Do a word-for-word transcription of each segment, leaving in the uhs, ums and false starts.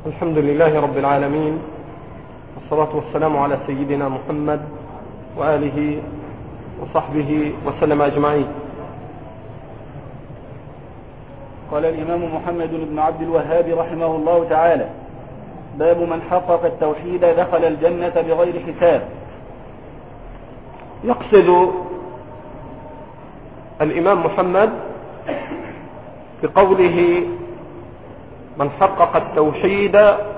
الحمد لله رب العالمين، والصلاة والسلام على سيدنا محمد وآله وصحبه وسلم أجمعين. قال الإمام محمد بن عبد الوهاب رحمه الله تعالى: باب من حقق التوحيد دخل الجنة بغير حساب. يقصد الإمام محمد بقوله من حقق التوحيد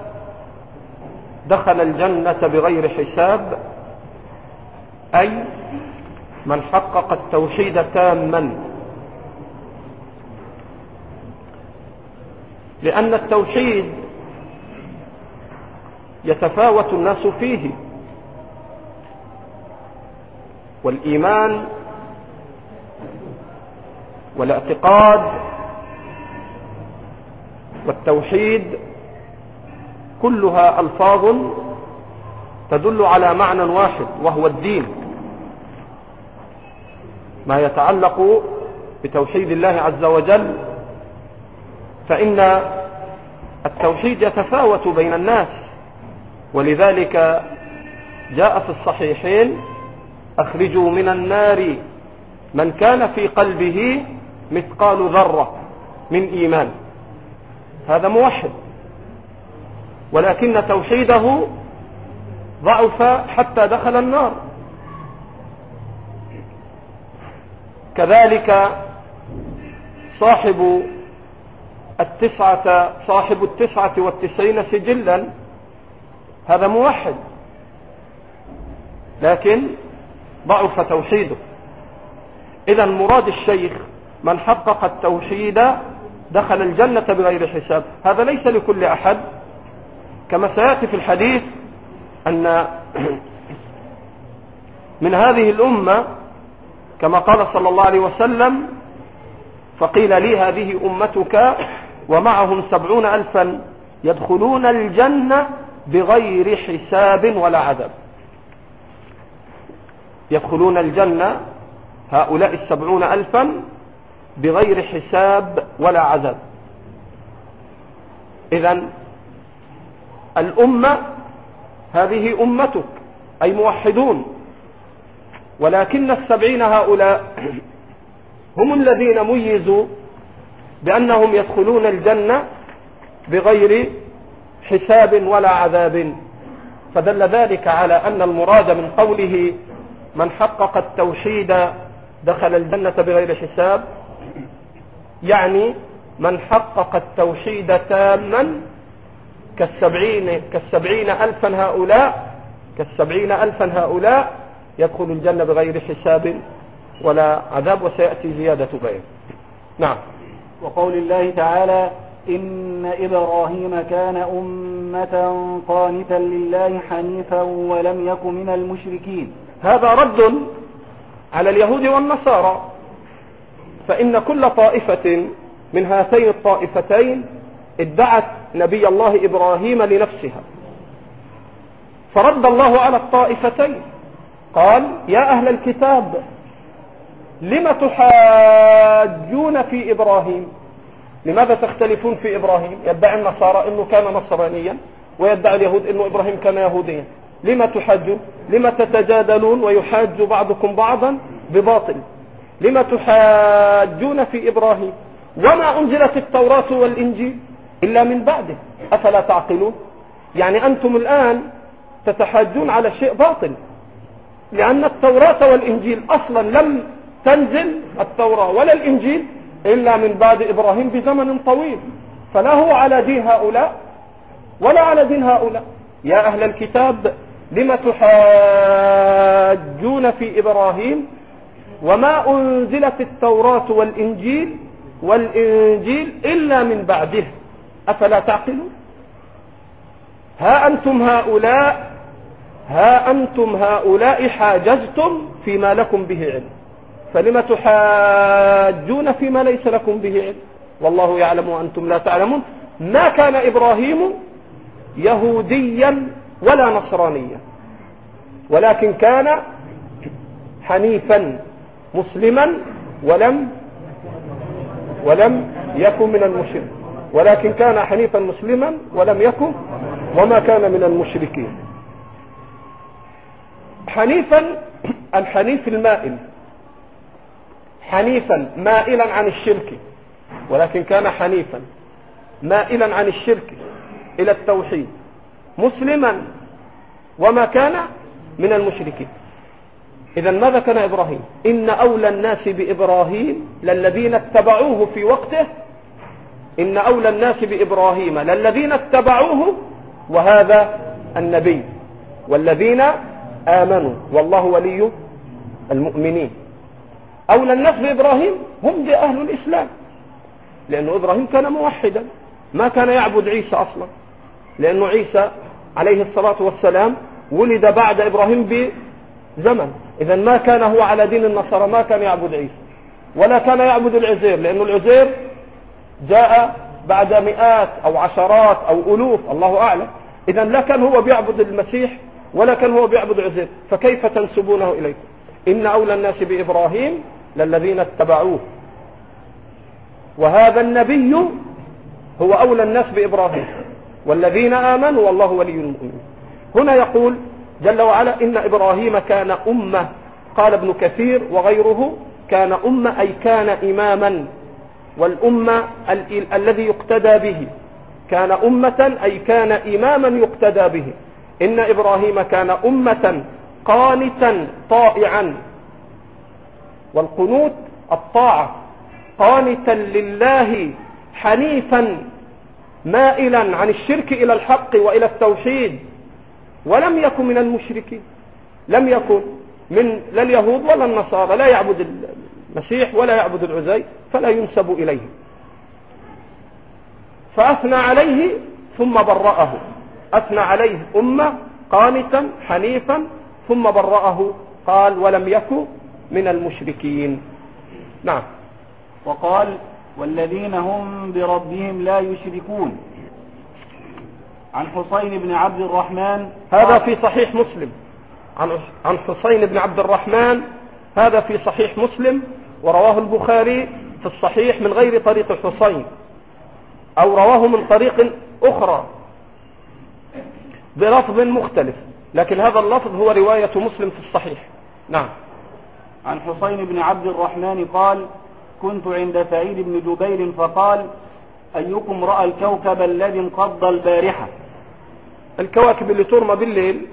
دخل الجنة بغير حساب، أي من حقق التوحيد تاما، لأن التوحيد يتفاوت الناس فيه، والإيمان والاعتقاد والتوحيد كلها ألفاظ تدل على معنى واحد، وهو الدين. ما يتعلق بتوحيد الله عز وجل فإن التوحيد يتفاوت بين الناس، ولذلك جاء في الصحيحين: أخرجوا من النار من كان في قلبه مثقال ذرة من إيمان. هذا موحد، ولكن توحيده ضعف حتى دخل النار. كذلك صاحب التسعة صاحب التسعة والتسعين سجلا، هذا موحد، لكن ضعف توحيده. إذا مراد الشيخ من حقق التوحيد دخل الجنة بغير حساب، هذا ليس لكل أحد، كما سيأتي في الحديث أن من هذه الأمة كما قال صلى الله عليه وسلم: فقيل لي هذه أمتك ومعهم سبعون ألفا يدخلون الجنة بغير حساب ولا عذاب. يدخلون الجنة هؤلاء السبعون ألفا بغير حساب ولا عذاب. إذن الأمة هذه أمتك، أي موحدون، ولكن السبعين هؤلاء هم الذين ميزوا بأنهم يدخلون الجنة بغير حساب ولا عذاب. فدل ذلك على أن المراد من قوله من حقق التوحيد دخل الجنة بغير حساب، يعني من حقق التوحيد تاما كالسبعين, كالسبعين ألفا هؤلاء كالسبعين ألفا هؤلاء يدخل الجنة بغير حساب ولا عذاب، وسيأتي زيادة بيان. نعم. وقول الله تعالى: إن إبراهيم كان أمة قانتا لله حنيفا ولم يك من المشركين. هذا رد على اليهود والنصارى، فإن كل طائفة من هاتين الطائفتين ادعت نبي الله إبراهيم لنفسها، فرد الله على الطائفتين قال: يا أهل الكتاب لم تحاجون في إبراهيم؟ لماذا تختلفون في إبراهيم؟ يدعي النصارى أنه كان نصرانيا، ويدعي اليهود أنه إبراهيم كان يهوديا. لما تحاجون؟ لما تتجادلون ويحاج بعضكم بعضا بباطل؟ لما تحاجون في إبراهيم وما أنزلت التوراة والإنجيل إلا من بعده، أفلا تعقلون؟ يعني أنتم الآن تتحاجون على شيء باطل، لأن التوراة والإنجيل أصلا لم تنزل التوراة ولا الإنجيل إلا من بعد إبراهيم بزمن طويل، فلا هو على دين هؤلاء ولا على دين هؤلاء. يا أهل الكتاب لم تحاجون في إبراهيم وما أنزلت التوراة والإنجيل والإنجيل إلا من بعده، أفلا تعقلون؟ ها أنتم هؤلاء ها أنتم هؤلاء حاجزتم فيما لكم به علم، فلم تحاجون فيما ليس لكم به علم؟ والله يعلم وأنتم لا تعلمون. ما كان إبراهيم يهوديا ولا نصرانيا، ولكن كان حنيفا مسلما ولم ولم يكن من المشركين. ولكن كان حنيفا مسلما ولم يكن وما كان من المشركين. حنيفا الحنيف المائل، حنيفا مائلا عن الشرك، ولكن كان حنيفا مائلا عن الشرك إلى التوحيد، مسلما وما كان من المشركين. إذا ماذا كان إبراهيم؟ إن أولى الناس بإبراهيم للذين اتبعوه في وقته، إن أولى الناس بإبراهيم للذين اتبعوه وهذا النبي والذين آمنوا والله ولي المؤمنين. أولى الناس بإبراهيم هم دي أهل الإسلام، لأنه إبراهيم كان موحدا، ما كان يعبد عيسى أصلا، لأنه عيسى عليه الصلاة والسلام ولد بعد إبراهيم بزمن. إذا ما كان هو على دين النصارى، ما كان يعبد عيسى ولا كان يعبد العزير، لأنه العزير جاء بعد مئات أو عشرات أو ألوف الله أعلم. إذا لا كان هو بيعبد المسيح ولا كان هو بيعبد العزير، فكيف تنسبونه إليه؟ إن أولى الناس بإبراهيم للذين اتبعوه وهذا النبي هو أولى الناس بإبراهيم والذين آمنوا والله ولي المؤمنين. هنا يقول جل وعلا إن إبراهيم كان أمة، قال ابن كثير وغيره كان أمة أي كان إماما، والأمة ال الذي يقتدى به، كان أمة أي كان إماما يقتدى به. إن إبراهيم كان أمة قانتا طائعا، والقنوت الطاعة، قانتا لله حنيفا مائلا عن الشرك إلى الحق وإلى التوحيد، ولم يكن من المشركين، لم يكن من لا اليهود ولا النصارى، لا يعبد المسيح ولا يعبد العزير، فلا ينسب إليه. فأثنى عليه ثم برأه، أثنى عليه أمة قانتا حنيفا ثم برأه، قال ولم يكن من المشركين. نعم. وقال والذين هم بربهم لا يشركون. عن حسين بن عبد الرحمن، هذا في صحيح مسلم، عن حسين بن عبد الرحمن، هذا في صحيح مسلم، ورواه البخاري في الصحيح من غير طريق حسين، أو رواه من طريق أخرى بلفظ مختلف، لكن هذا اللفظ هو رواية مسلم في الصحيح. نعم. عن حسين بن عبد الرحمن قال كنت عند سعيد بن جبير فقال أيكم رأى الكوكب الذي انقض البارحة؟ الكواكب اللي ترمى بالليل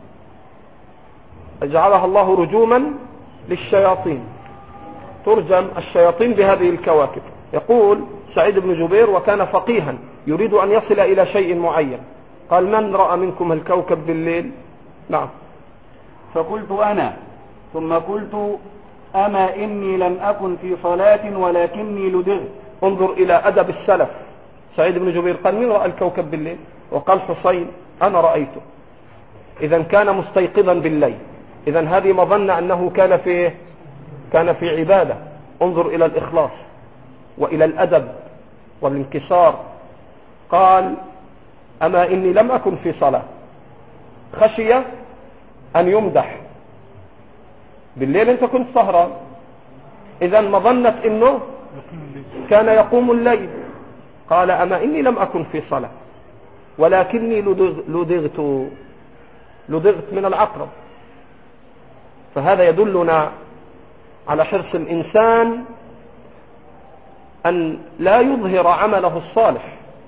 جعلها الله رجوما للشياطين، ترجم الشياطين بهذه الكواكب. يقول سعيد بن جبير وكان فقيها يريد أن يصل إلى شيء معين، قال من رأى منكم الكوكب بالليل؟ نعم. فقلت أنا، ثم قلت أما إني لم أكن في صلاة ولكني لدغت. انظر إلى أدب السلف. سعيد بن جبير قال من رأى الكوكب بالليل؟ وقال حسين أنا رأيته. إذا كان مستيقظا بالليل، إذا هذه مظنة أنه كان في كان في عبادة. انظر إلى الإخلاص وإلى الأدب والانكسار. قال أما إني لم أكن في صلاة، خشي أن يمدح بالليل، أنت كنت سهران، إذا مظنة إنه كان يقوم الليل. قال أما إني لم أكن في صلاة ولكني لدغت لدغت من العقرب. فهذا يدلنا على حرص الإنسان أن لا يظهر عمله الصالح.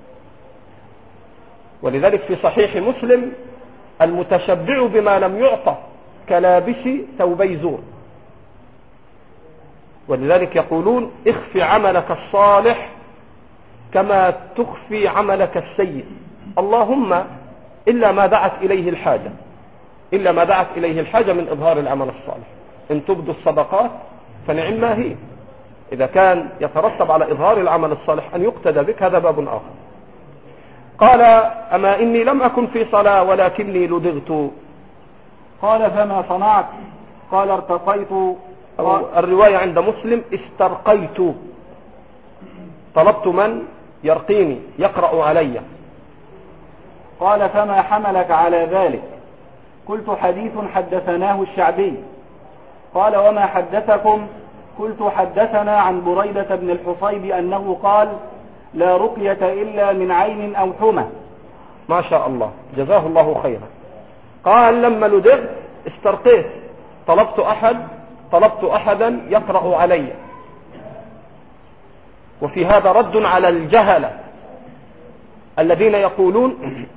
ولذلك في صحيح مسلم المتشبع بما لم يعطى كلابس ثوبي زور. ولذلك يقولون اخفي عملك الصالح كما تخفي عملك السيء، اللهم إلا ما دعت إليه الحاجة، إلا ما دعت إليه الحاجة من إظهار العمل الصالح. إن تبدوا الصدقات فنعم ما هي، إذا كان يترتب على إظهار العمل الصالح أن يقتدى بك هذا باب آخر. قال أما إني لم أكن في صلاة ولكني لدغت. قال فما صنعت؟ قال ارتقيت. الرواية عند مسلم استرقيت، طلبت من يرقيني يقرأ علي. قال فما حملك على ذلك؟ قلت حديث حدثناه الشعبي. قال وما حدثكم؟ قلت حدثنا عن بريدة بن الحصيب أنه قال لا رقية إلا من عين أو حمى. ما شاء الله، جزاه الله خيرا. قال لما لدغت استرقيت، طلبت أحد طلبت أحدا يقرأ علي. وفي هذا رد على الجهلة الذين يقولون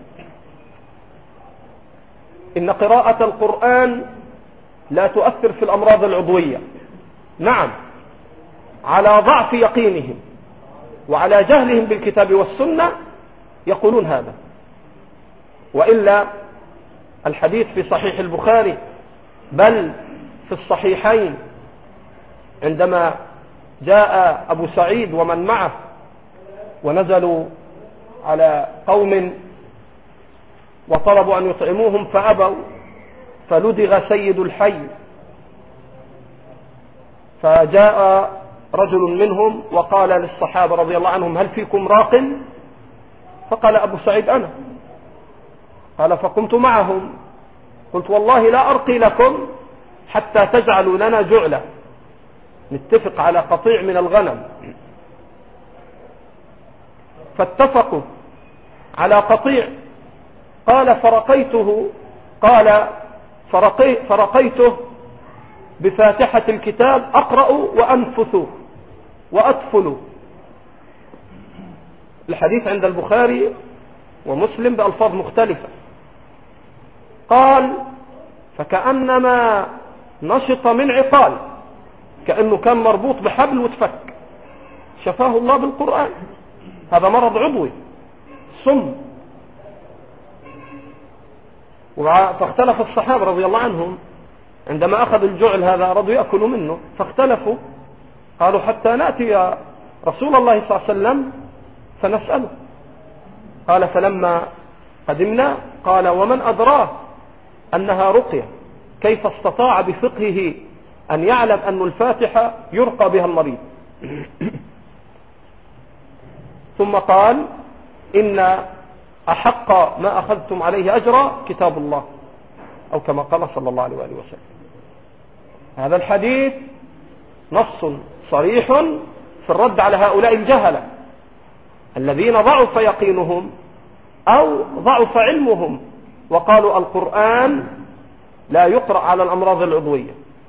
إن قراءة القرآن لا تؤثر في الأمراض العضوية. نعم، على ضعف يقينهم وعلى جهلهم بالكتاب والسنة يقولون هذا، وإلا الحديث في صحيح البخاري بل في الصحيحين عندما جاء أبو سعيد ومن معه ونزلوا على قوم وطلبوا أن يطعموهم فأبوا، فلدغ سيد الحي، فجاء رجل منهم وقال للصحابة رضي الله عنهم هل فيكم راق؟ فقال أبو سعيد أنا. قال فقمت معهم قلت والله لا أرقي لكم حتى تجعلوا لنا جعلة، نتفق على قطيع من الغنم. فاتفقوا على قطيع. قال فرقيته قال فرقي فرقيته بفاتحة الكتاب أقرأ وأنفث وأطفل. الحديث عند البخاري ومسلم بألفاظ مختلفة. قال فكأنما نشط من عقال، كأنه كان مربوط بحبل وتفك، شفاه الله بالقرآن. هذا مرض عضوي صم. فاختلف الصحابة رضي الله عنهم عندما أخذوا الجعل هذا، رضوا يأكلوا منه، فاختلفوا قالوا حتى نأتي يا رسول الله صلى الله عليه وسلم فنسأله. قال فلما قدمنا قال ومن أدراه أنها رقية؟ كيف استطاع بفقهه أن يعلم أن الفاتحة يرقى بها المريض؟ ثم قال إن أحق ما أخذتم عليه أجرا كتاب الله، أو كما قال صلى الله عليه وآله وسلم. هذا الحديث نص صريح في الرد على هؤلاء الجهلة الذين ضعف يقينهم أو ضعف علمهم وقالوا القرآن لا يقرأ على الأمراض العضوية.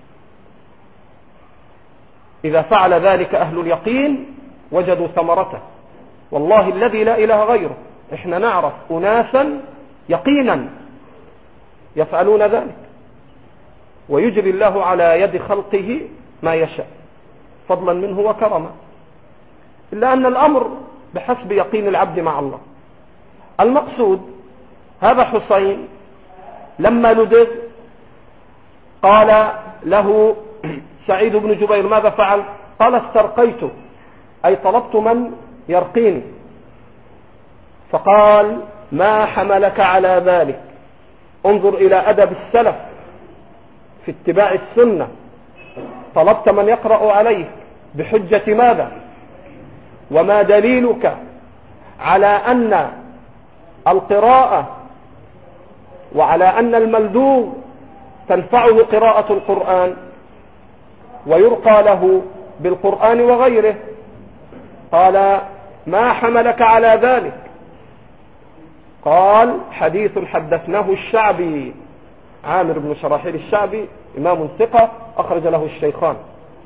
إذا فعل ذلك أهل اليقين وجدوا ثمرته، والله الذي لا إله غيره. إحنا نعرف أناسا يقينا يفعلون ذلك، ويجري الله على يد خلقه ما يشاء فضلا منه وكرما، إلا أن الأمر بحسب يقين العبد مع الله. المقصود هذا حسين لما لدغ قال له سعيد بن جبير ماذا فعل؟ قال استرقيته، أي طلبت من يرقيني. فقال ما حملك على ذلك؟ انظر إلى أدب السلف في اتباع السنة. طلبت من يقرأ عليك بحجة ماذا؟ وما دليلك على أن القراءة وعلى أن الملدوغ تنفعه قراءة القرآن ويرقى له بالقرآن وغيره؟ قال ما حملك على ذلك؟ قال حديث حدثناه الشعبي، عامر بن شراحيل الشعبي إمام ثقة أخرج له الشيخان،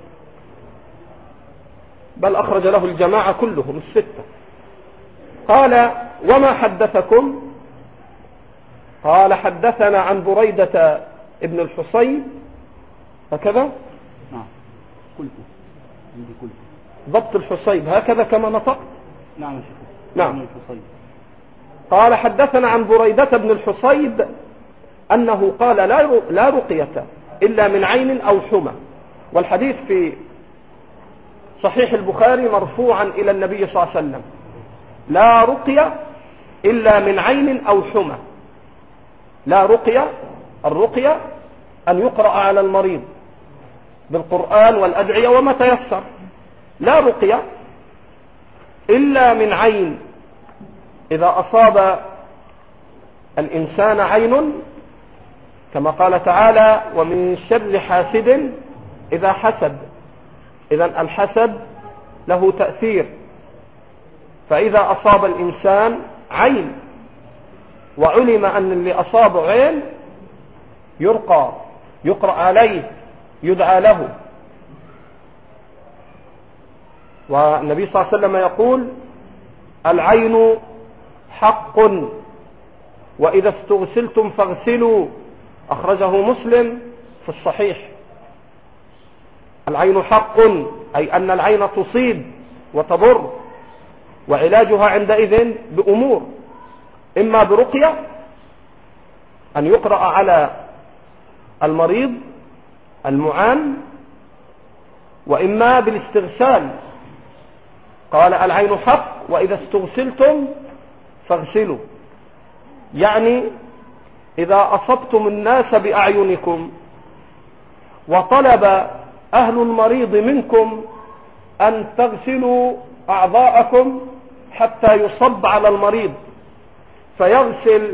بل أخرج له الجماعة كلهم الستة. قال وما حدثكم؟ قال حدثنا عن بريدة ابن الحصين هكذا. نعم قلت عندي قلت ضبط الحصيب هكذا كما نطق. نعم يا شيخ. نعم. قال حدثنا عن بريدة بن الحصيب أنه قال لا لا رقية إلا من عين أو حمى. والحديث في صحيح البخاري مرفوعا إلى النبي صلى الله عليه وسلم، لا رقية إلا من عين أو حمى. لا رقية، الرقية أن يقرأ على المريض بالقرآن والأدعية وما تيسر. لا رقية إلا من عين، إذا أصاب الإنسان عين كما قال تعالى ومن شر حاسد إذا حسد. إذن الحسد له تأثير فإذا أصاب الإنسان عين وعلم أن اللي أصابه عين يرقى يقرأ عليه يدعى له. والنبي صلى الله عليه وسلم يقول العين حق وإذا استغسلتم فاغسلوا، أخرجه مسلم في الصحيح. العين حق أي أن العين تصيب وتضر، وعلاجها عندئذ بأمور، إما برقية أن يقرأ على المريض المعان، وإما بالاستغسال. قال العين حق وإذا استغسلتم فاغسلوا، يعني إذا أصبتم الناس بأعينكم وطلب أهل المريض منكم أن تغسلوا أعضاءكم حتى يصب على المريض، فيغسل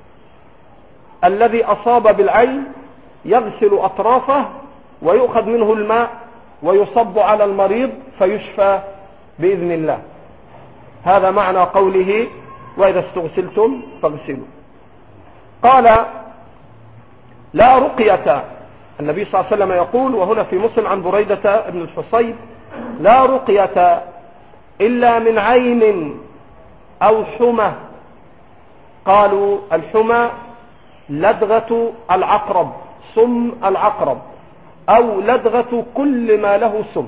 الذي أصاب بالعين يغسل أطرافه ويؤخذ منه الماء ويصب على المريض فيشفى بإذن الله. هذا معنى قوله وإذا استغسلتم فاغسلوا. قال لا رقية، النبي صلى الله عليه وسلم يقول، وهنا في مسلم عن بريدة بن الحصيب، لا رقية إلا من عين أو حمى. قالوا الحمى لدغة العقرب، سم العقرب، أو لدغة كل ما له سم.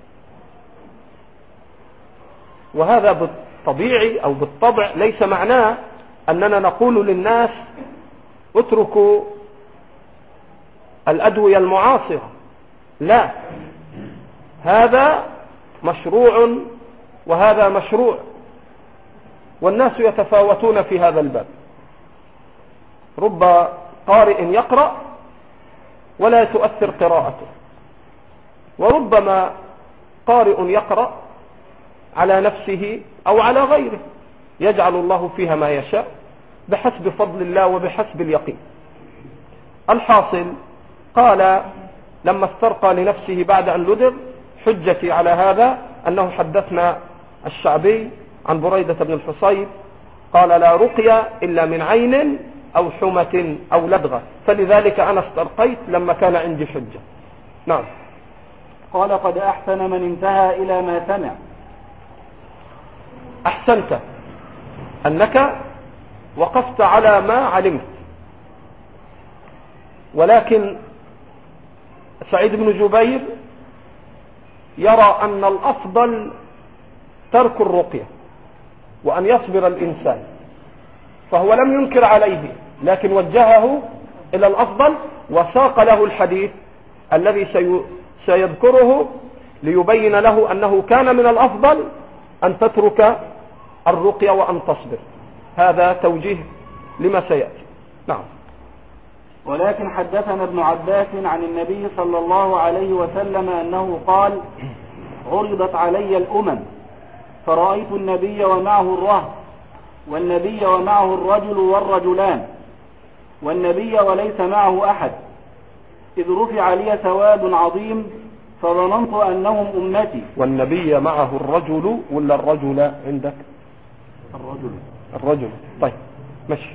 وهذا بالطبيعي أو بالطبع ليس معناه أننا نقول للناس اتركوا الأدوية المعاصرة، لا، هذا مشروع وهذا مشروع، والناس يتفاوتون في هذا الباب. رب قارئ يقرأ ولا تؤثر قراءته، وربما قارئ يقرأ على نفسه أو على غيره، يجعل الله فيها ما يشاء بحسب فضل الله وبحسب اليقين. الحاصل قال لما استرقى لنفسه بعد أن لدغ، حجتي على هذا أنه حدثنا الشعبي عن بريدة بن الحصيب قال لا رقية إلا من عين أو حمة أو لدغة، فلذلك أنا استرقيت لما كان عندي حجة. نعم. قال قد أحسن من انتهى إلى ما سمع. أحسنت أنك وقفت على ما علمت، ولكن سعيد بن جبير يرى أن الأفضل ترك الرقية وأن يصبر الإنسان، فهو لم ينكر عليه لكن وجهه إلى الأفضل، وساق له الحديث الذي سيذكره ليبين له أنه كان من الأفضل أن تترك الرقية وأن تصبر. هذا توجيه لما سيأتي. نعم. ولكن حدثنا ابن عباس عن النبي صلى الله عليه وسلم أنه قال عرضت علي الأمم فرأيت النبي ومعه الرهط، والنبي ومعه الرجل والرجلان، والنبي وليس معه أحد، إذ رفع لي سواد عظيم فظننت أنهم أمتي. والنبي معه الرجل ولا الرجل عندك؟ الرجل. الرجل. طيب مشي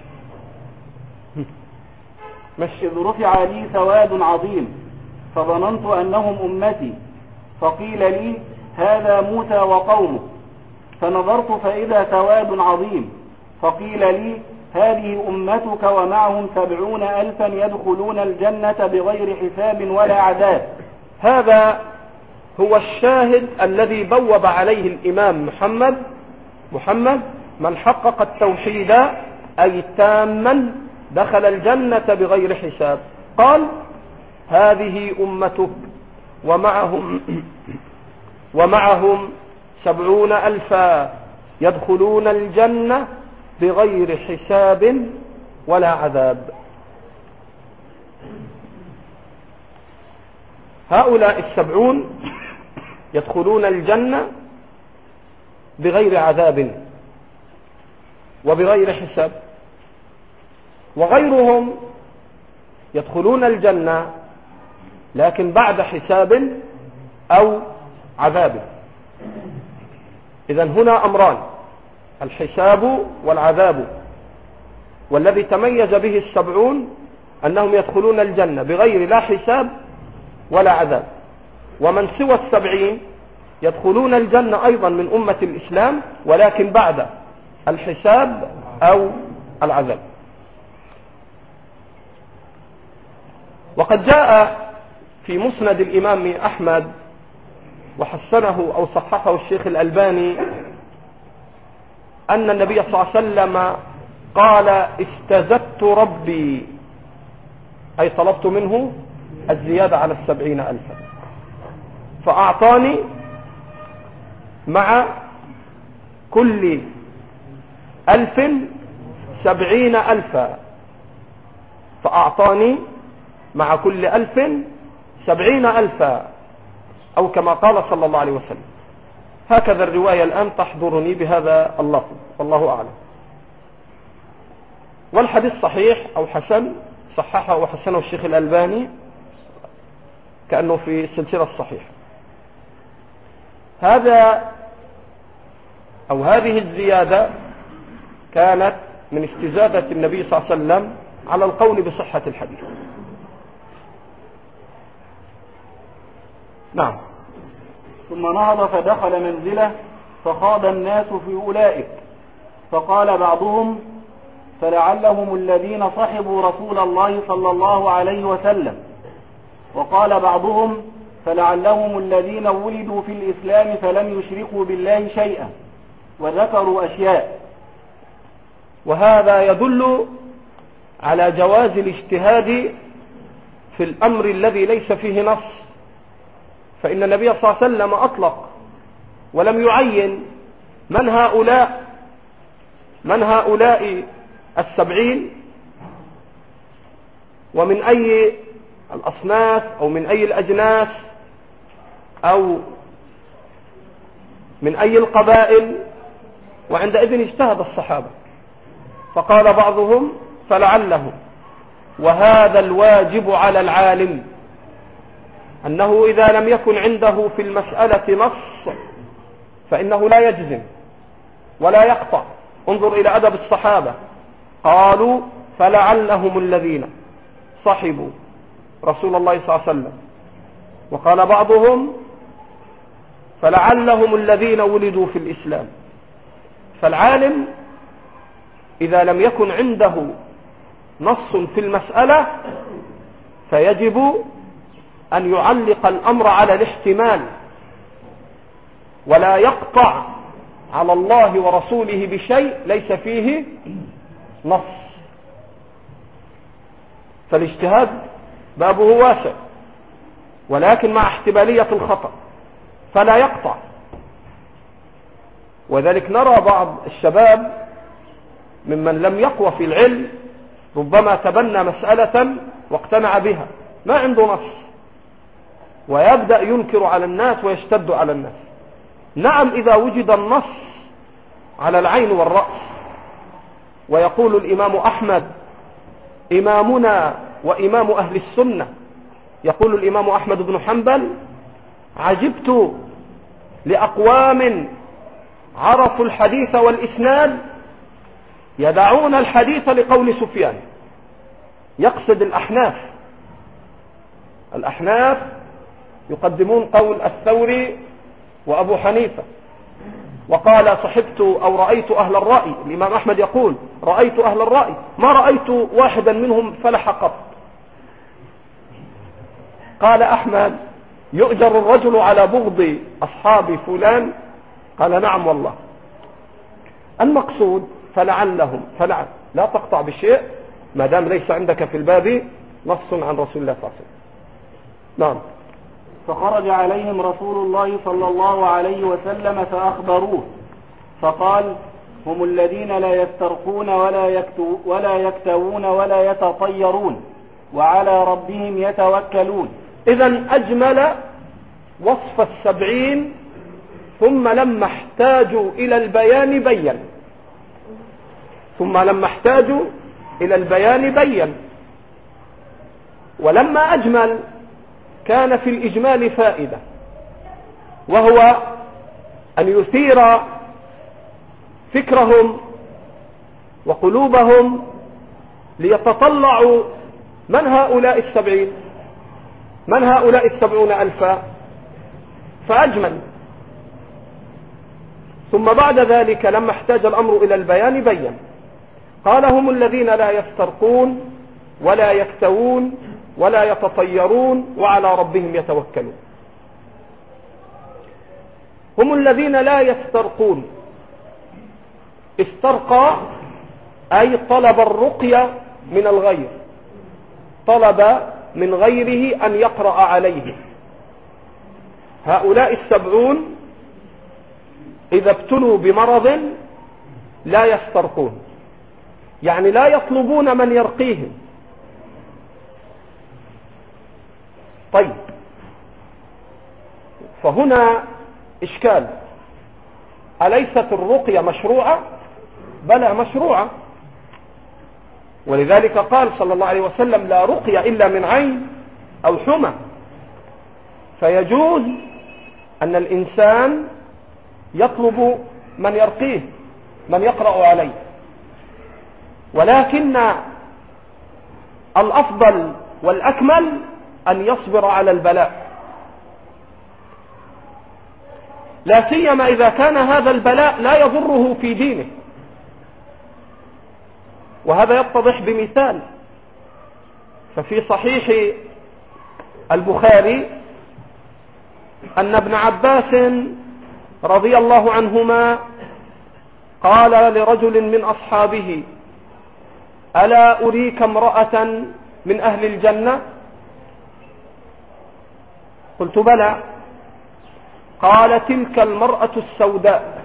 مشي. إذ رفع لي سواد عظيم فظننت أنهم أمتي، فقيل لي هذا موسى وقومه، فنظرت فإذا سواد عظيم، فقيل لي هذه أمتك ومعهم سبعون ألفا يدخلون الجنة بغير حساب ولا عذاب. هذا هو الشاهد الذي بوب عليه الإمام محمد محمد من حقق التوحيد أي تاما دخل الجنة بغير حساب. قال هذه أمتك ومعهم ومعهم سبعون ألفا يدخلون الجنة بغير حساب ولا عذاب. هؤلاء السبعون يدخلون الجنة بغير عذاب وبغير حساب، وغيرهم يدخلون الجنة لكن بعد حساب أو عذاب. إذن هنا أمران، الحساب والعذاب. والذي تميز به السبعون أنهم يدخلون الجنة بغير لا حساب ولا عذاب. ومن سوى السبعين يدخلون الجنة أيضا من أمة الإسلام، ولكن بعد الحساب أو العذاب. وقد جاء في مسند الإمام أحمد وحسنه أو صححه الشيخ الألباني أن النبي صلى الله عليه وسلم قال: استزدت ربي، أي طلبت منه الزيادة على السبعين ألفا، فأعطاني مع كل ألف سبعين ألفا، فأعطاني مع كل ألف سبعين ألفا، أو كما قال صلى الله عليه وسلم. هكذا الرواية الآن تحضرني بهذا اللفظ، والله أعلم. والحديث صحيح أو حسن، صححه وحسنه الشيخ الألباني كأنه في السلسلة الصحيحة. هذا أو هذه الزيادة كانت من استزادة النبي صلى الله عليه وسلم على القول بصحة الحديث. نعم. ثم نهض فدخل منزله فخاض الناس في أولئك، فقال بعضهم: فلعلهم الذين صحبوا رسول الله صلى الله عليه وسلم. وقال بعضهم: فلعلهم الذين ولدوا في الإسلام فلم يشركوا بالله شيئا، وذكروا أشياء. وهذا يدل على جواز الاجتهاد في الأمر الذي ليس فيه نص، فإن النبي صلى الله عليه وسلم أطلق ولم يعين من هؤلاء من هؤلاء السبعين، ومن أي الأصناف أو من أي الأجناس أو من أي القبائل. وعندئذ اجتهد الصحابة، فقال بعضهم: فلعلهم. وهذا الواجب على العالم، أنه إذا لم يكن عنده في المسألة نص فإنه لا يجزم ولا يقطع. انظر إلى أدب الصحابة، قالوا: فلعلهم الذين صحبوا رسول الله صلى الله عليه وسلم. وقال بعضهم: فلعلهم الذين ولدوا في الإسلام. فالعالم إذا لم يكن عنده نص في المسألة فيجب أن يعلق الأمر على الاحتمال، ولا يقطع على الله ورسوله بشيء ليس فيه نص. فالاجتهاد بابه واسع، ولكن مع احتمالية الخطأ، فلا يقطع. وذلك نرى بعض الشباب ممن لم يقوى في العلم ربما تبنى مسألة واقتنع بها، ما عنده نص، ويبدأ ينكر على الناس ويشتد على الناس. نعم، إذا وجد النص على العين والرأس. ويقول الإمام أحمد إمامنا وإمام أهل السنة، يقول الإمام أحمد بن حنبل: عجبت لأقوام عرفوا الحديث والإسناد يدعون الحديث لقول سفيان. يقصد الأحناف. الأحناف يقدمون قول الثوري وأبو حنيفة. وقال: صحبت أو رأيت أهل الرأي. الإمام أحمد يقول: رأيت أهل الرأي، ما رأيت واحدا منهم فلح قط. قال أحمد: يؤجر الرجل على بغض أصحاب فلان؟ قال: نعم والله. المقصود فلعلهم، فلعل لا تقطع بشيء ما دام ليس عندك في الباب نص عن رسول الله صلى الله عليه وسلم. نعم. فخرج عليهم رسول الله صلى الله عليه وسلم فأخبروه، فقال: هم الذين لا يسترقون ولا, يكتو ولا يكتوون ولا يتطيرون وعلى ربهم يتوكلون. إذن أجمل وصف السبعين، ثم لما احتاجوا إلى البيان بين ثم لما احتاجوا إلى البيان بين ولما أجمل كان في الإجمال فائدة، وهو أن يثير فكرهم وقلوبهم ليتطلعوا من هؤلاء السبعين، من هؤلاء السبعون ألفا، فأجمل. ثم بعد ذلك لما احتاج الأمر إلى البيان بين، قال هم الذين لا يسترقون ولا يكتوون ولا يتطيرون وعلى ربهم يتوكلون. هم الذين لا يسترقون. استرقى أي طلب الرقية من الغير، طلب من غيره أن يقرأ عليه. هؤلاء السبعون إذا ابتلوا بمرض لا يسترقون، يعني لا يطلبون من يرقيهم. طيب، فهنا إشكال، أليست الرقية مشروعة؟ بلى مشروعة، ولذلك قال صلى الله عليه وسلم لا رقية إلا من عين أو حمى. فيجوز أن الإنسان يطلب من يرقيه، من يقرأ عليه، ولكن الأفضل والأكمل أن يصبر على البلاء، لا سيما إذا كان هذا البلاء لا يضره في دينه. وهذا يتضح بمثال، ففي صحيح البخاري أن ابن عباس رضي الله عنهما قال لرجل من أصحابه ألا أريك امرأة من أهل الجنة؟ قلت بلى. قال تلك المرأة السوداء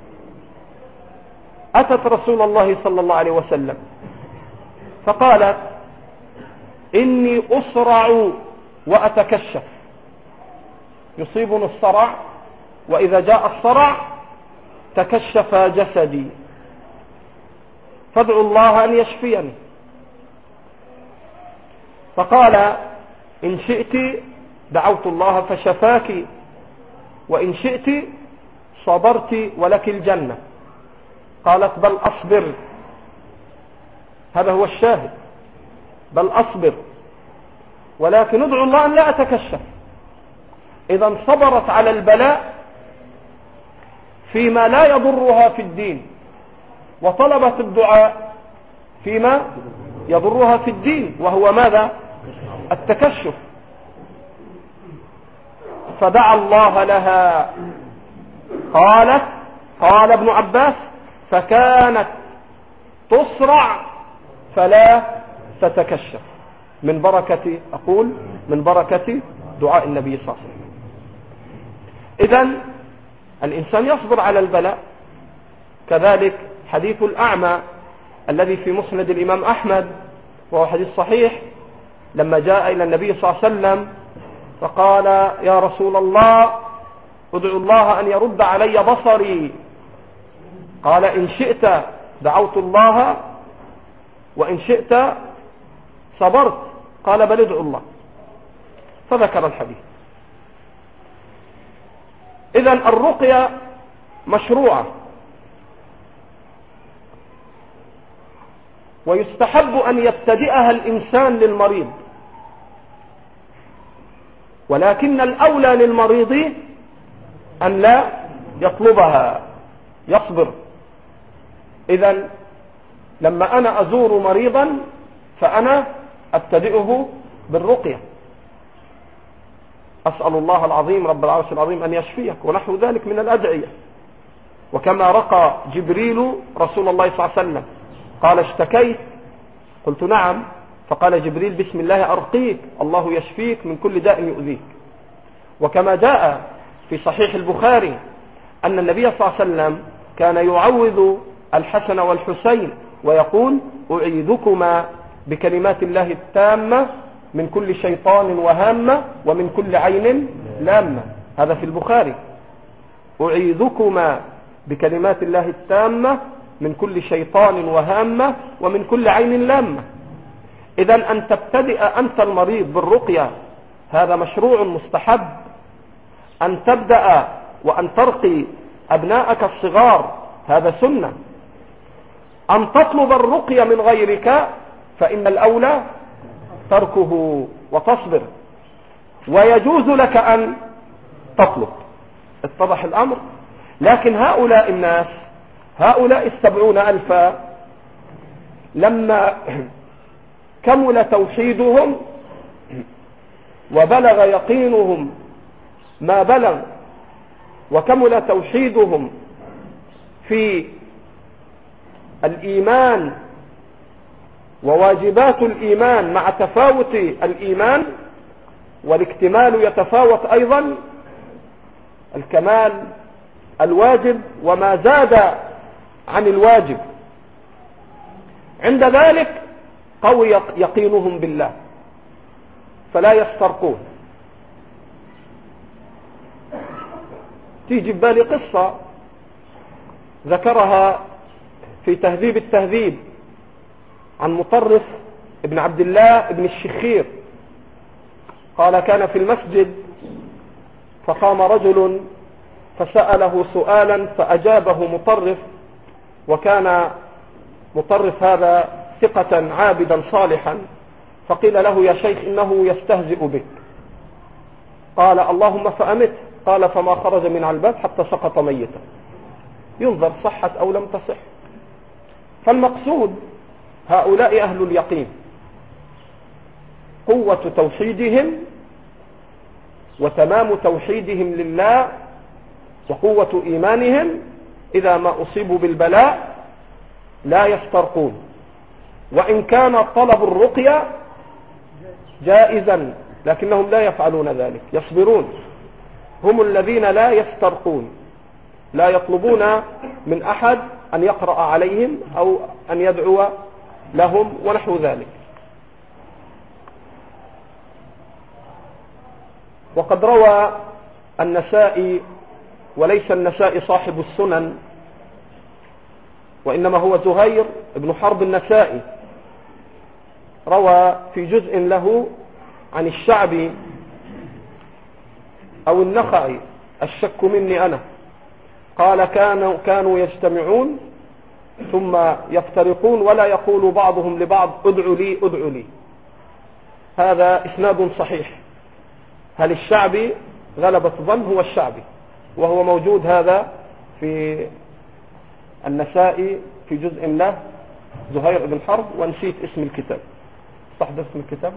أتت رسول الله صلى الله عليه وسلم فقالت إني أصرع وأتكشف، يصيبني الصرع، وإذا جاء الصرع تكشف جسدي، فادعوا الله أن يشفيني. فقال إن شئت دعوت الله فشفاك، وإن شئت صبرت ولك الجنة. قالت بل أصبر، هذا هو الشاهد، بل أصبر ولكن ادعو الله أن لا أتكشف. إذا صبرت على البلاء فيما لا يضرها في الدين، وطلبت الدعاء فيما يضرها في الدين، وهو ماذا؟ التكشف. فدعا الله لها. قالت قال ابن عباس فكانت تصرع فلا تتكشف، من بركة، أقول من بركة دعاء النبي صلى الله عليه وسلم. إذن الإنسان يصبر على البلاء. كذلك حديث الأعمى الذي في مسند الإمام أحمد وهو حديث صحيح، لما جاء إلى النبي صلى الله عليه وسلم فقال يا رسول الله ادعو الله أن يرد علي بصري. قال إن شئت دعوت الله وإن شئت صبرت. قال بل ادعو الله، فذكر الحديث. إذن الرقية مشروعة، ويستحب أن يبتدئها الإنسان للمريض، ولكن الأولى للمريض أن لا يطلبها، يصبر. إذن لما أنا أزور مريضا فأنا أبتدئه بالرقية، أسأل الله العظيم رب العرش العظيم أن يشفيك، ونحو ذلك من الأدعية. وكما رقى جبريل رسول الله صلى الله عليه وسلم قال اشتكيت؟ قلت نعم. فقال جبريل بسم الله أرقيك، الله يشفيك من كل داء يؤذيك. وكما جاء في صحيح البخاري أن النبي صلى الله عليه وسلم كان يعوذ الحسن والحسين ويقول أعيذكما بكلمات الله التامة من كل شيطان وهامة ومن كل عين لامة. هذا في البخاري، أعيذكما بكلمات الله التامة من كل شيطان وهامة ومن كل عين لامة. إذن أن تبتدئ أنت المريض بالرقية هذا مشروع مستحب. أن تبدأ وأن ترقي أبناءك الصغار هذا سنة. أن تطلب الرقية من غيرك فإن الأولى تركه وتصبر، ويجوز لك أن تطلب. اتضح الأمر. لكن هؤلاء الناس، هؤلاء السبعون ألفا، لما كمل توحيدهم وبلغ يقينهم ما بلغ، وكمل توحيدهم في الإيمان وواجبات الإيمان مع تفاوت الإيمان، والاكتمال يتفاوت أيضا، الكمال الواجب وما زاد عن الواجب، عند ذلك قوي يقينهم بالله فلا يسترقون. تيجي ببالي قصة ذكرها في تهذيب التهذيب عن مطرف ابن عبد الله ابن الشخير، قال: كان في المسجد فقام رجل فسأله سؤالا فأجابه مطرف، وكان مطرف هذا ثقة عابدا صالحا، فقيل له: يا شيخ إنه يستهزئ بك. قال: اللهم فأمته. قال: فما خرج من على الباب حتى سقط ميتا. ينظر صحت أو لم تصح. فالمقصود هؤلاء أهل اليقين، قوة توحيدهم وتمام توحيدهم لله وقوة إيمانهم، إذا ما أصيبوا بالبلاء لا يسترقون. وإن كان طلب الرقية جائزا لكنهم لا يفعلون ذلك، يصبرون. هم الذين لا يسترقون، لا يطلبون من أحد أن يقرأ عليهم أو أن يدعو لهم ونحو ذلك. وقد روى النسائي، وليس النسائي صاحب السنن وإنما هو زهير بن حرب النسائي، روى في جزء له عن الشعبي أو النخعي، الشك مني أنا، قال: كانوا, كانوا يجتمعون ثم يفترقون ولا يقول بعضهم لبعض: ادعوا لي ادعوا لي. هذا إسناد صحيح. هل الشعبي غلبة ظن هو الشعبي، وهو موجود هذا في النسائي في جزء له زهير بن حرب، ونسيت اسم الكتاب. صح ده اسم الكتاب؟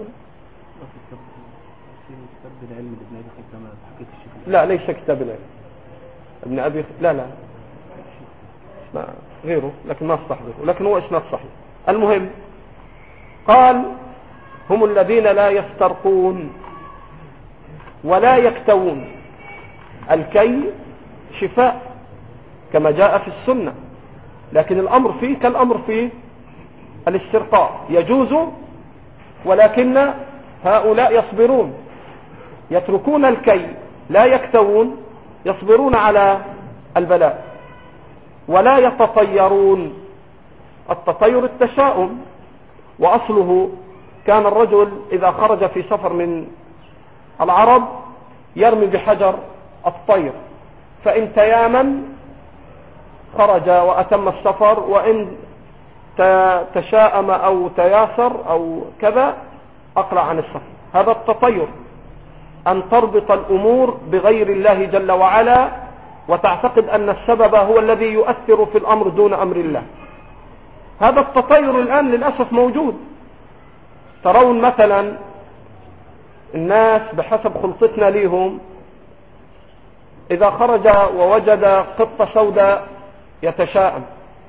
لا ليس كتاب العلم ابن أبي، لا لا ما غيره، لكن ما استحضره، لكن هو إسناد صحيح. المهم قال: هم الذين لا يسترقون ولا يكتوون. الكي شفاء كما جاء في السنة، لكن الأمر فيه كالأمر فيه الاسترقاء، يجوز، ولكن هؤلاء يصبرون، يتركون الكي، لا يكتوون، يصبرون على البلاء، ولا يتطيرون. التطير التشاؤم، وأصله كان الرجل إذا خرج في سفر من العرب يرمي بحجر الطير، فإن تيامن خرج وأتم السفر، وإن تشاءم أو تياسر أو كذا أقلع عن السفر. هذا التطير، أن تربط الأمور بغير الله جل وعلا وتعتقد أن السبب هو الذي يؤثر في الأمر دون أمر الله. هذا التطير الآن للأسف موجود. ترون مثلا الناس بحسب خلطتنا ليهم، إذا خرج ووجد قطة سوداء يتشاءم،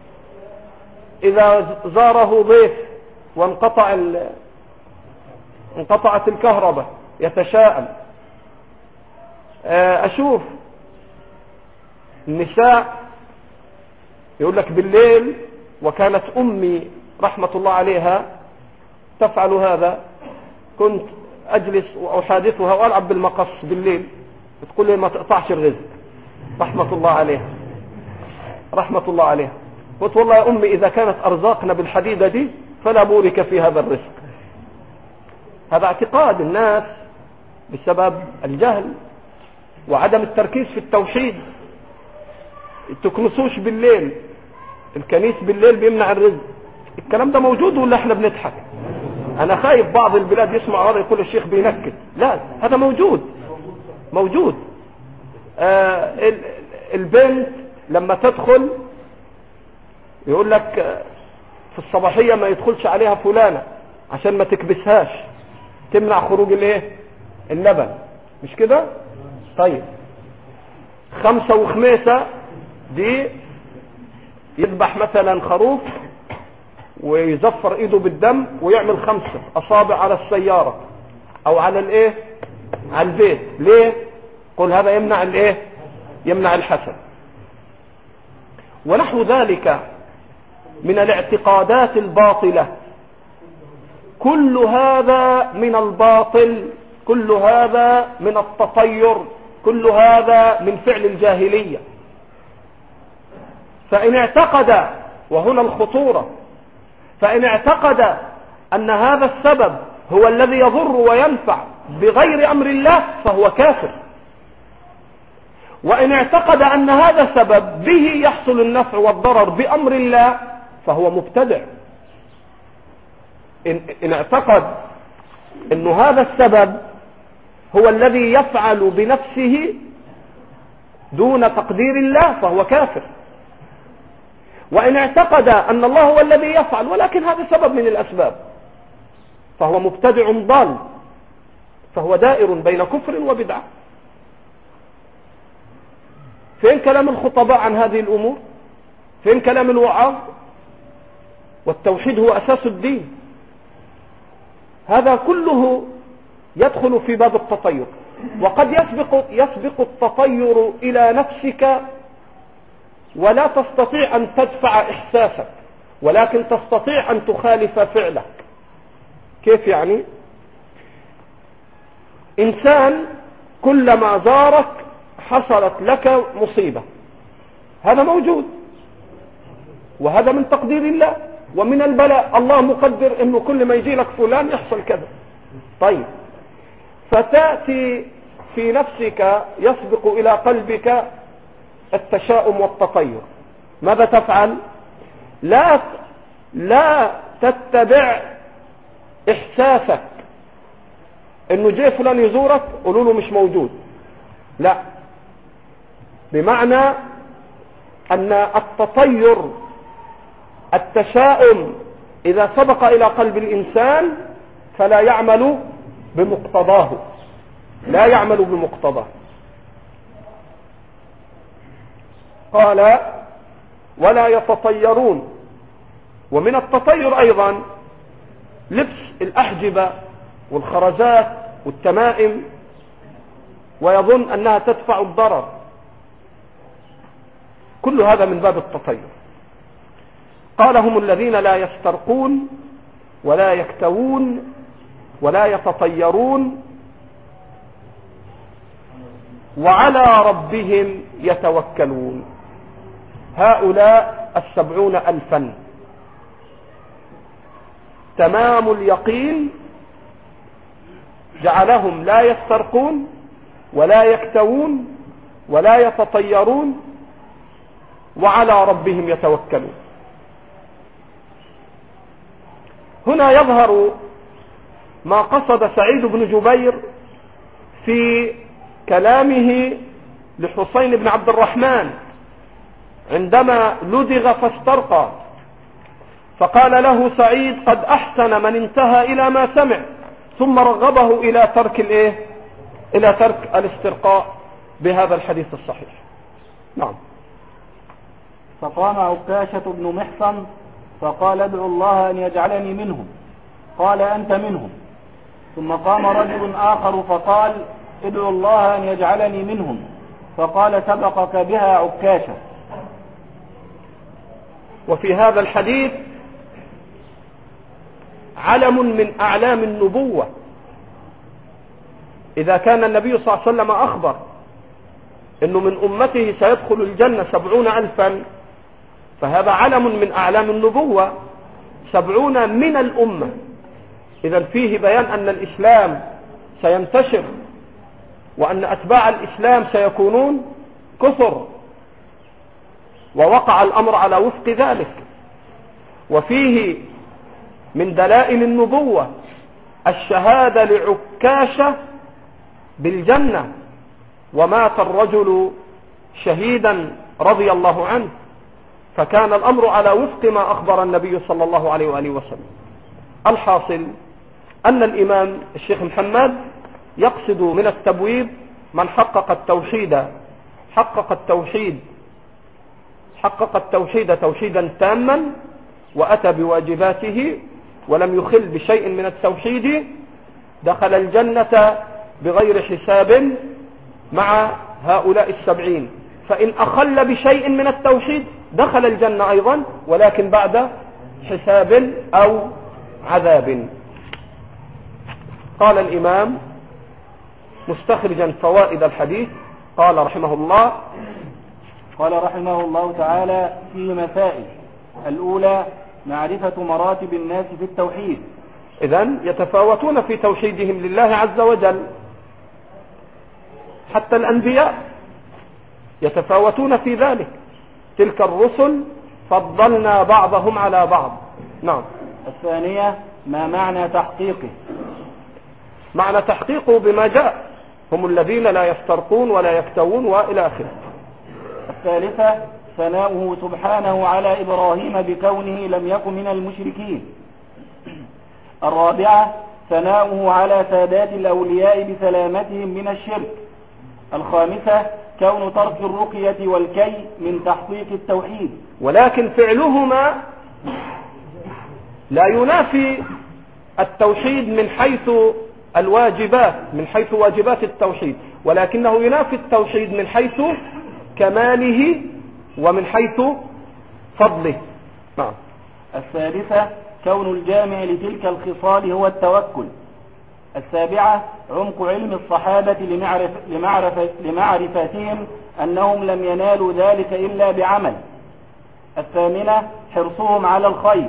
إذا زاره ضيف وانقطع ال... انقطعت الكهرباء يتشاءم. أشوف النساء يقول لك بالليل، وكانت أمي رحمة الله عليها تفعل هذا، كنت أجلس وأحادثها وألعب بالمقص بالليل، تقول لي ما تقطعش الرزق، رحمة الله عليها رحمة الله عليها. قلت: والله يا أمي إذا كانت أرزاقنا بالحديدة دي فلا بورك في هذا الرزق. هذا اعتقاد الناس بسبب الجهل وعدم التركيز في التوحيد. تكنسوش بالليل الكنيس بالليل بيمنع الرزق. الكلام ده موجود ولا احنا بنضحك؟ انا خايف بعض البلاد يسمع هذا يقول الشيخ بينكد. لا، هذا موجود موجود. آه البنت لما تدخل يقول لك في الصباحية ما يدخلش عليها فلانة عشان ما تكبسهاش، تمنع خروج الايه اللبن، مش كده؟ طيب خمسة وخميسة دي يذبح مثلا خروف ويزفر ايده بالدم ويعمل خمسة اصابع على السيارة او على الايه على البيت. ليه؟ قل هذا يمنع الايه يمنع الحسد. ونحو ذلك من الاعتقادات الباطلة. كل هذا من الباطل، كل هذا من التطير، كل هذا من فعل الجاهلية. فإن اعتقد، وهنا الخطورة، فإن اعتقد أن هذا السبب هو الذي يضر وينفع بغير أمر الله فهو كافر. وإن اعتقد أن هذا السبب به يحصل النفع والضرر بأمر الله فهو مبتدع. إن, إن اعتقد أن هذا السبب هو الذي يفعل بنفسه دون تقدير الله فهو كافر. وإن اعتقد أن الله هو الذي يفعل ولكن هذا سبب من الأسباب فهو مبتدع ضال، فهو دائر بين كفر وبدعة. فين كلام الخطباء عن هذه الأمور؟ فين كلام الوعاظ؟ والتوحيد هو أساس الدين. هذا كله يدخل في باب التطير. وقد يسبق, يسبق التطير إلى نفسك ولا تستطيع أن تدفع إحساسك، ولكن تستطيع أن تخالف فعلك. كيف يعني؟ إنسان كلما زارك حصلت لك مصيبة، هذا موجود، وهذا من تقدير الله ومن البلاء. الله مقدر انه كل ما يجي لك فلان يحصل كذا. طيب فتأتي في نفسك يسبق الى قلبك التشاؤم والتطير، ماذا تفعل؟ لا لا تتبع احساسك انه جاي فلان يزورك قولوا له مش موجود، لا، بمعنى ان التطير التشاؤم اذا سبق الى قلب الانسان فلا يعمل بمقتضاه، لا يعمل بمقتضاه. قال ولا يتطيرون. ومن التطير ايضا لبس الاحجبة والخرزات والتمائم ويظن انها تدفع الضرر، كل هذا من باب التطير. قال هم الذين لا يسترقون ولا يكتوون ولا يتطيرون وعلى ربهم يتوكلون. هؤلاء السبعون ألفا تمام اليقين جعلهم لا يسترقون ولا يكتوون ولا يتطيرون وعلى ربهم يتوكلون. هنا يظهر ما قصد سعيد بن جبير في كلامه لحسين بن عبد الرحمن عندما لدغ فاسترقى، فقال له سعيد قد أحسن من انتهى إلى ما سمع، ثم رغبه إلى ترك الإيه؟ إلى ترك الاسترقاء بهذا الحديث الصحيح. نعم. فقام عكاشة بن محصن فقال ادعو الله أن يجعلني منهم، قال أنت منهم. ثم قام رجل آخر فقال ادعو الله أن يجعلني منهم، فقال سبقك بها عكاشة. وفي هذا الحديث علم من أعلام النبوة. إذا كان النبي صلى الله عليه وسلم أخبر أنه من أمته سيدخل الجنة سبعون ألفا، فهذا علم من أعلام النبوة، سبعون من الأمة. إذن فيه بيان أن الإسلام سينتشر وأن أتباع الإسلام سيكونون كثر. ووقع الأمر على وفق ذلك. وفيه من دلائل النبوة الشهادة لعكاشة بالجنة، ومات الرجل شهيدا رضي الله عنه، فكان الأمر على وفق ما أخبر النبي صلى الله عليه وآله وسلم. الحاصل أن الإمام الشيخ محمد يقصد من التبويب من حقق التوحيد حقق التوحيد حقق التوحيد توحيدا تاما، وأتى بواجباته ولم يخل بشيء من التوحيد، دخل الجنة بغير حساب مع هؤلاء السبعين. فإن أخل بشيء من التوحيد دخل الجنة أيضا، ولكن بعد حساب أو عذاب. قال الإمام مستخرجا فوائد الحديث، قال رحمه الله قال رحمه الله تعالى: فيه مسائل. الأولى معرفة مراتب الناس في التوحيد. إذن يتفاوتون في توحيدهم لله عز وجل، حتى الأنبياء يتفاوتون في ذلك. تلك الرسل فضلنا بعضهم على بعض. نعم. الثانية ما معنى تحقيقه. معنى تحقيقه بما جاء، هم الذين لا يسترقون ولا يكتوون وإلى آخره. الثالثة ثناؤه سبحانه على إبراهيم بكونه لم يكن من المشركين. الرابعة ثناؤه على سادات الأولياء بسلامتهم من الشرك. الخامسة كون ترك الرقية والكي من تحقيق التوحيد، ولكن فعلهما لا ينافي التوحيد من حيث الواجبات، من حيث واجبات التوحيد، ولكنه ينافي التوحيد من حيث كماله ومن حيث فضله. نعم. السادسة كون الجامع لتلك الخصال هو التوكل. السابعة عمق علم الصحابة لمعرف لمعرفة لمعرفتهم أنهم لم ينالوا ذلك إلا بعمل. الثامنة حرصهم على الخير.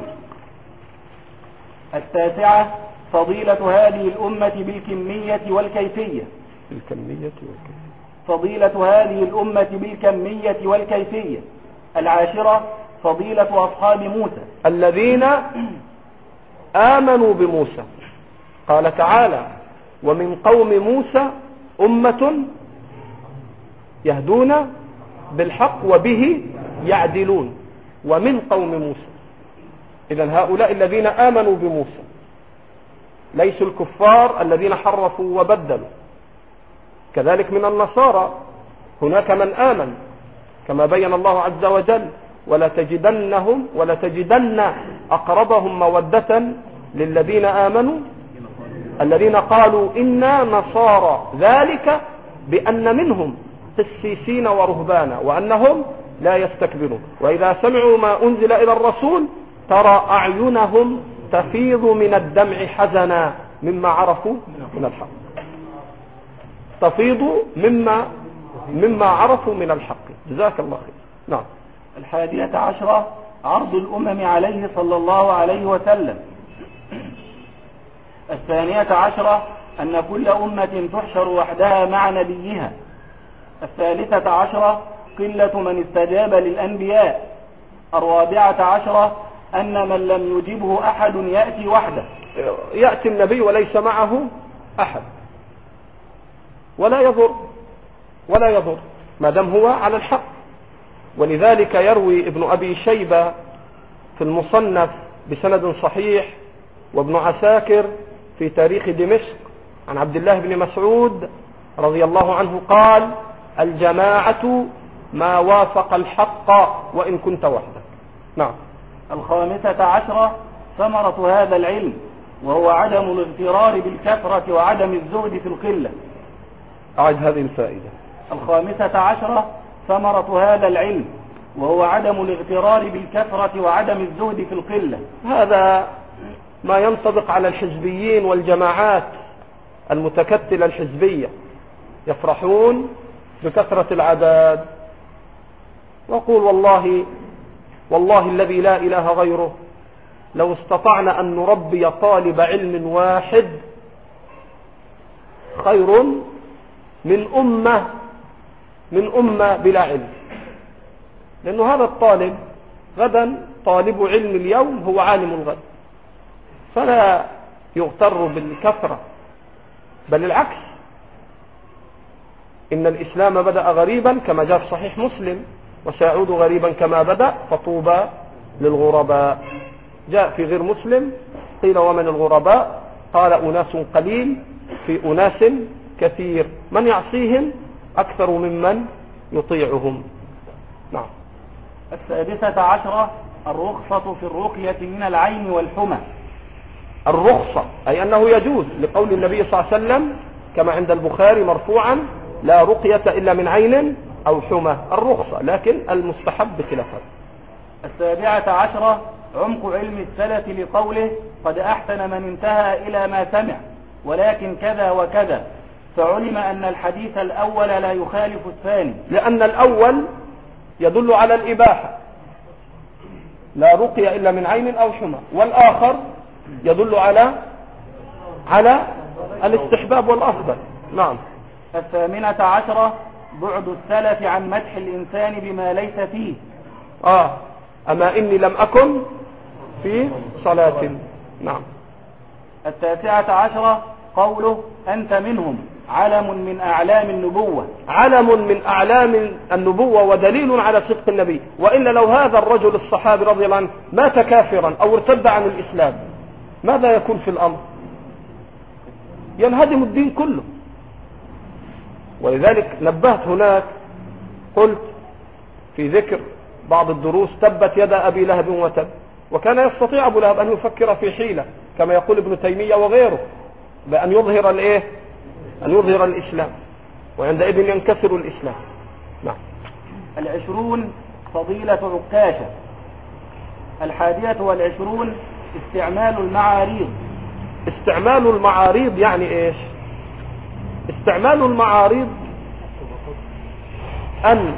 التاسعة فضيلة هذه الأمة بالكمية والكيفية. بالكمية والكيفية. فضيلة هذه الأمة بالكمية والكيفية. العاشرة فضيلة أصحاب موسى الذين آمنوا بموسى. قال تعالى: ومن قوم موسى أمة يهدون بالحق وبه يعدلون. ومن قوم موسى، إذن هؤلاء الذين آمنوا بموسى ليسوا الكفار الذين حرفوا وبدلوا. كذلك من النصارى هناك من آمن كما بين الله عز وجل: ولا تجدنهم ولا تجدن أقربهم مودة للذين آمنوا الذين قالوا إنا نصارى، ذلك بأن منهم قسيسين ورهبانا وأنهم لا يستكبرون، وإذا سمعوا ما أنزل إلى الرسول ترى أعينهم تفيض من الدمع حزنا مما عرفوا من الحق. تفيض مما مما عرفوا من الحق. جزاك الله خير. نعم. الحادية عشرة عرض الأمم عليه صلى الله عليه وسلم. الثانية عشرة أن كل أمة تحشر وحدها مع نبيها. الثالثة عشرة قلة من استجاب للأنبياء. الرابعة عشرة أن من لم يجبه أحد يأتي وحده. يأتي النبي وليس معه أحد، ولا يضر ولا يضر ما دام هو على الحق. ولذلك يروي ابن أبي شيبة في المصنف بسند صحيح، وابن عساكر في تاريخ دمشق عن عبد الله بن مسعود رضي الله عنه قال: الجماعة ما وافق الحق وإن كنت وحدك. نعم. الخامسة عشرة ثمرة هذا العلم، وهو عدم الاغترار بالكثرة وعدم الزهد في القلة. أعد هذه الفائدة. الخامسة عشرة ثمرة هذا العلم، وهو عدم الاغترار بالكثرة وعدم الزهد في القلة. هذا ما ينطبق على الحزبيين والجماعات المتكتلة الحزبية، يفرحون بكثرة العدد. وقول والله والله الذي لا إله غيره لو استطعنا أن نربي طالب علم واحد خير من أمة من أمة بلا علم. لأنه هذا الطالب غدا طالب علم اليوم هو عالم الغد، فلا يغتر بالكثرة، بل العكس، إن الإسلام بدأ غريبا كما جاء في صحيح مسلم، وسيعود غريبا كما بدأ، فطوبى للغرباء. جاء في غير مسلم قيل ومن الغرباء؟ قال أناس قليل في أناس كثير، من يعصيهم أكثر ممن يطيعهم. نعم. السادسة عشرة الرخصة في الرقية من العين والحمى. الرخصة أي أنه يجوز، لقول النبي صلى الله عليه وسلم كما عند البخاري مرفوعا: لا رقية إلا من عين أو حمى. الرخصة، لكن المستحب بخلافه. السابعة عشرة عمق علم السلف لقوله: قد أحسن من انتهى إلى ما سمع ولكن كذا وكذا، فعلم أن الحديث الأول لا يخالف الثاني، لأن الأول يدل على الإباحة، لا رقية إلا من عين أو حمى، والآخر يدل على على الاستحباب والأفضل. نعم. الثامنة عشرة بعد السلف عن مدح الإنسان بما ليس فيه. آه أما إني لم أكن في صلاة. نعم. التاسعة عشرة قوله: أنت منهم، علم من أعلام النبوة. علم من أعلام النبوة ودليل على صدق النبي، وإلا لو هذا الرجل الصحابي رضي الله عنه مات كافرا أو ارتد عن الإسلام ماذا يكون في الأمر؟ ينهدم الدين كله. ولذلك نبهت هناك، قلت في ذكر بعض الدروس: تبت يد أبي لهب وتب. وكان يستطيع أبو لهب أن يفكر في حيلة كما يقول ابن تيمية وغيره بأن يظهر الإيه؟ أن يظهر الإسلام، وعندئذ ينكسر الإسلام. نعم. العشرون فضيلة عكاشة. الحادية والعشرون استعمال المعاريض. استعمال المعاريض يعني إيش؟ استعمال المعاريض أن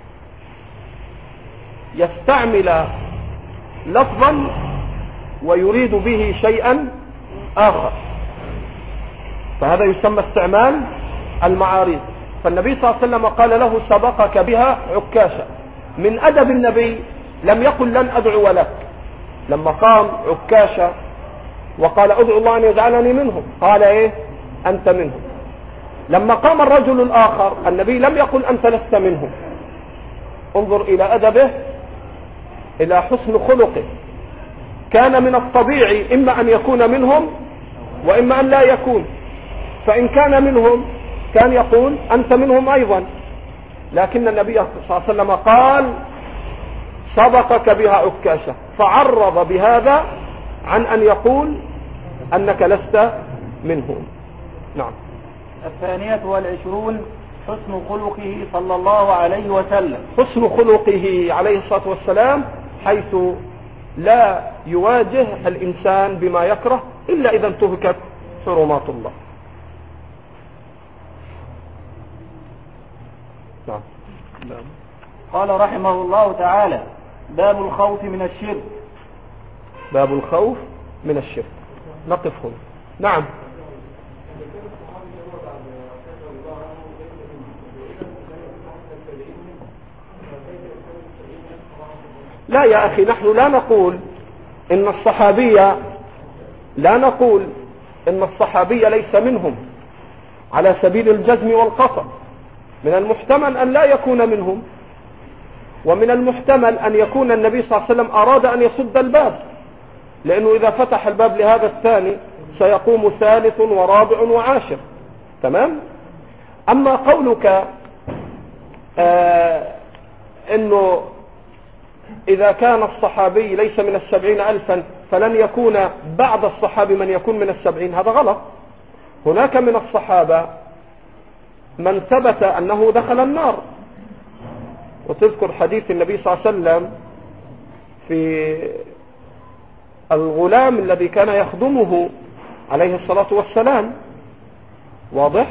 يستعمل لفظا ويريد به شيئا آخر، فهذا يسمى استعمال المعاريض. فالنبي صلى الله عليه وسلم قال له: سبقك بها عكاشة. من أدب النبي لم يقل لن أدعو لك. لما قام عكاشة وقال: أدعو الله أن يجعلني منهم، قال إيه؟ أنت منهم. لما قام الرجل الآخر النبي لم يقل أنت لست منهم. انظر إلى أدبه، إلى حسن خلقه. كان من الطبيعي إما أن يكون منهم وإما أن لا يكون، فإن كان منهم كان يقول أنت منهم أيضا، لكن النبي صلى الله عليه وسلم قال: سبقك بها عكاشة، فعرض بهذا عن أن يقول أنك لست منهم. نعم. الثانية والعشرون حسن خلقه صلى الله عليه وسلم. حسن خلقه عليه الصلاة والسلام، حيث لا يواجه الإنسان بما يكره إلا إذا انتهكت حرمات الله. نعم. قال رحمه الله تعالى: باب الخوف من الشرك. باب الخوف من الشرك. نقف هنا. نعم. لا يا أخي، نحن لا نقول إن الصحابية لا نقول إن الصحابية ليس منهم على سبيل الجزم والقطع. من المحتمل أن لا يكون منهم، ومن المحتمل أن يكون النبي صلى الله عليه وسلم أراد أن يصد الباب، لأنه إذا فتح الباب لهذا الثاني سيقوم ثالث ورابع وعاشر. تمام. أما قولك آه إنه إذا كان الصحابي ليس من السبعين ألفا فلن يكون بعد الصحابي من يكون من السبعين، هذا غلط. هناك من الصحابة من ثبت أنه دخل النار، وتذكر حديث النبي صلى الله عليه وسلم في الغلام الذي كان يخدمه عليه الصلاة والسلام، واضح؟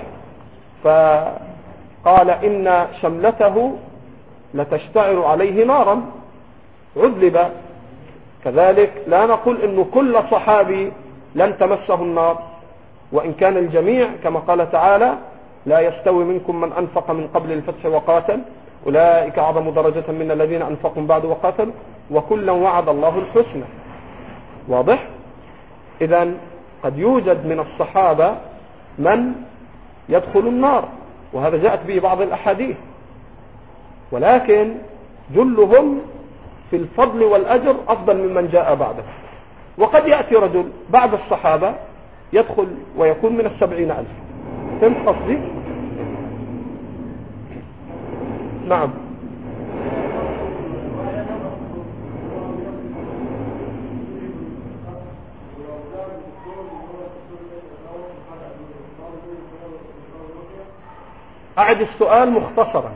فقال: إن شملته لتشتعر عليه نارا، عذب. كذلك لا نقول إنه كل صحابي لن تمسه النار، وإن كان الجميع كما قال تعالى: لا يستوي منكم من أنفق من قبل الفتح وقاتل أولئك أعظم درجة من الذين أنفقوا بعد وقاتلوا وكلا وعد الله الحسنى. واضح؟ إذن قد يوجد من الصحابة من يدخل النار، وهذا جاءت به بعض الأحاديث، ولكن جلهم في الفضل والأجر أفضل ممن جاء بعده. وقد يأتي رجل بعد الصحابة يدخل ويكون من السبعين ألف. فهمت قصدي؟ نعم. أعد السؤال مختصرا.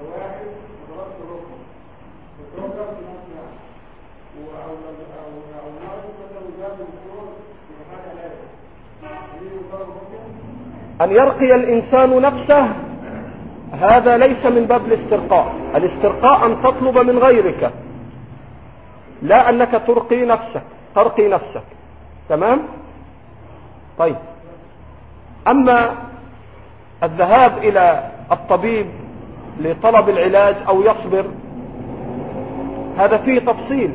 أن يرقي الإنسان نفسه هذا ليس من باب الاسترقاء. الاسترقاء أن تطلب من غيرك، لا أنك ترقي نفسك ترقي نفسك. تمام؟ طيب، أما الذهاب إلى الطبيب لطلب العلاج أو يصبر، هذا فيه تفصيل،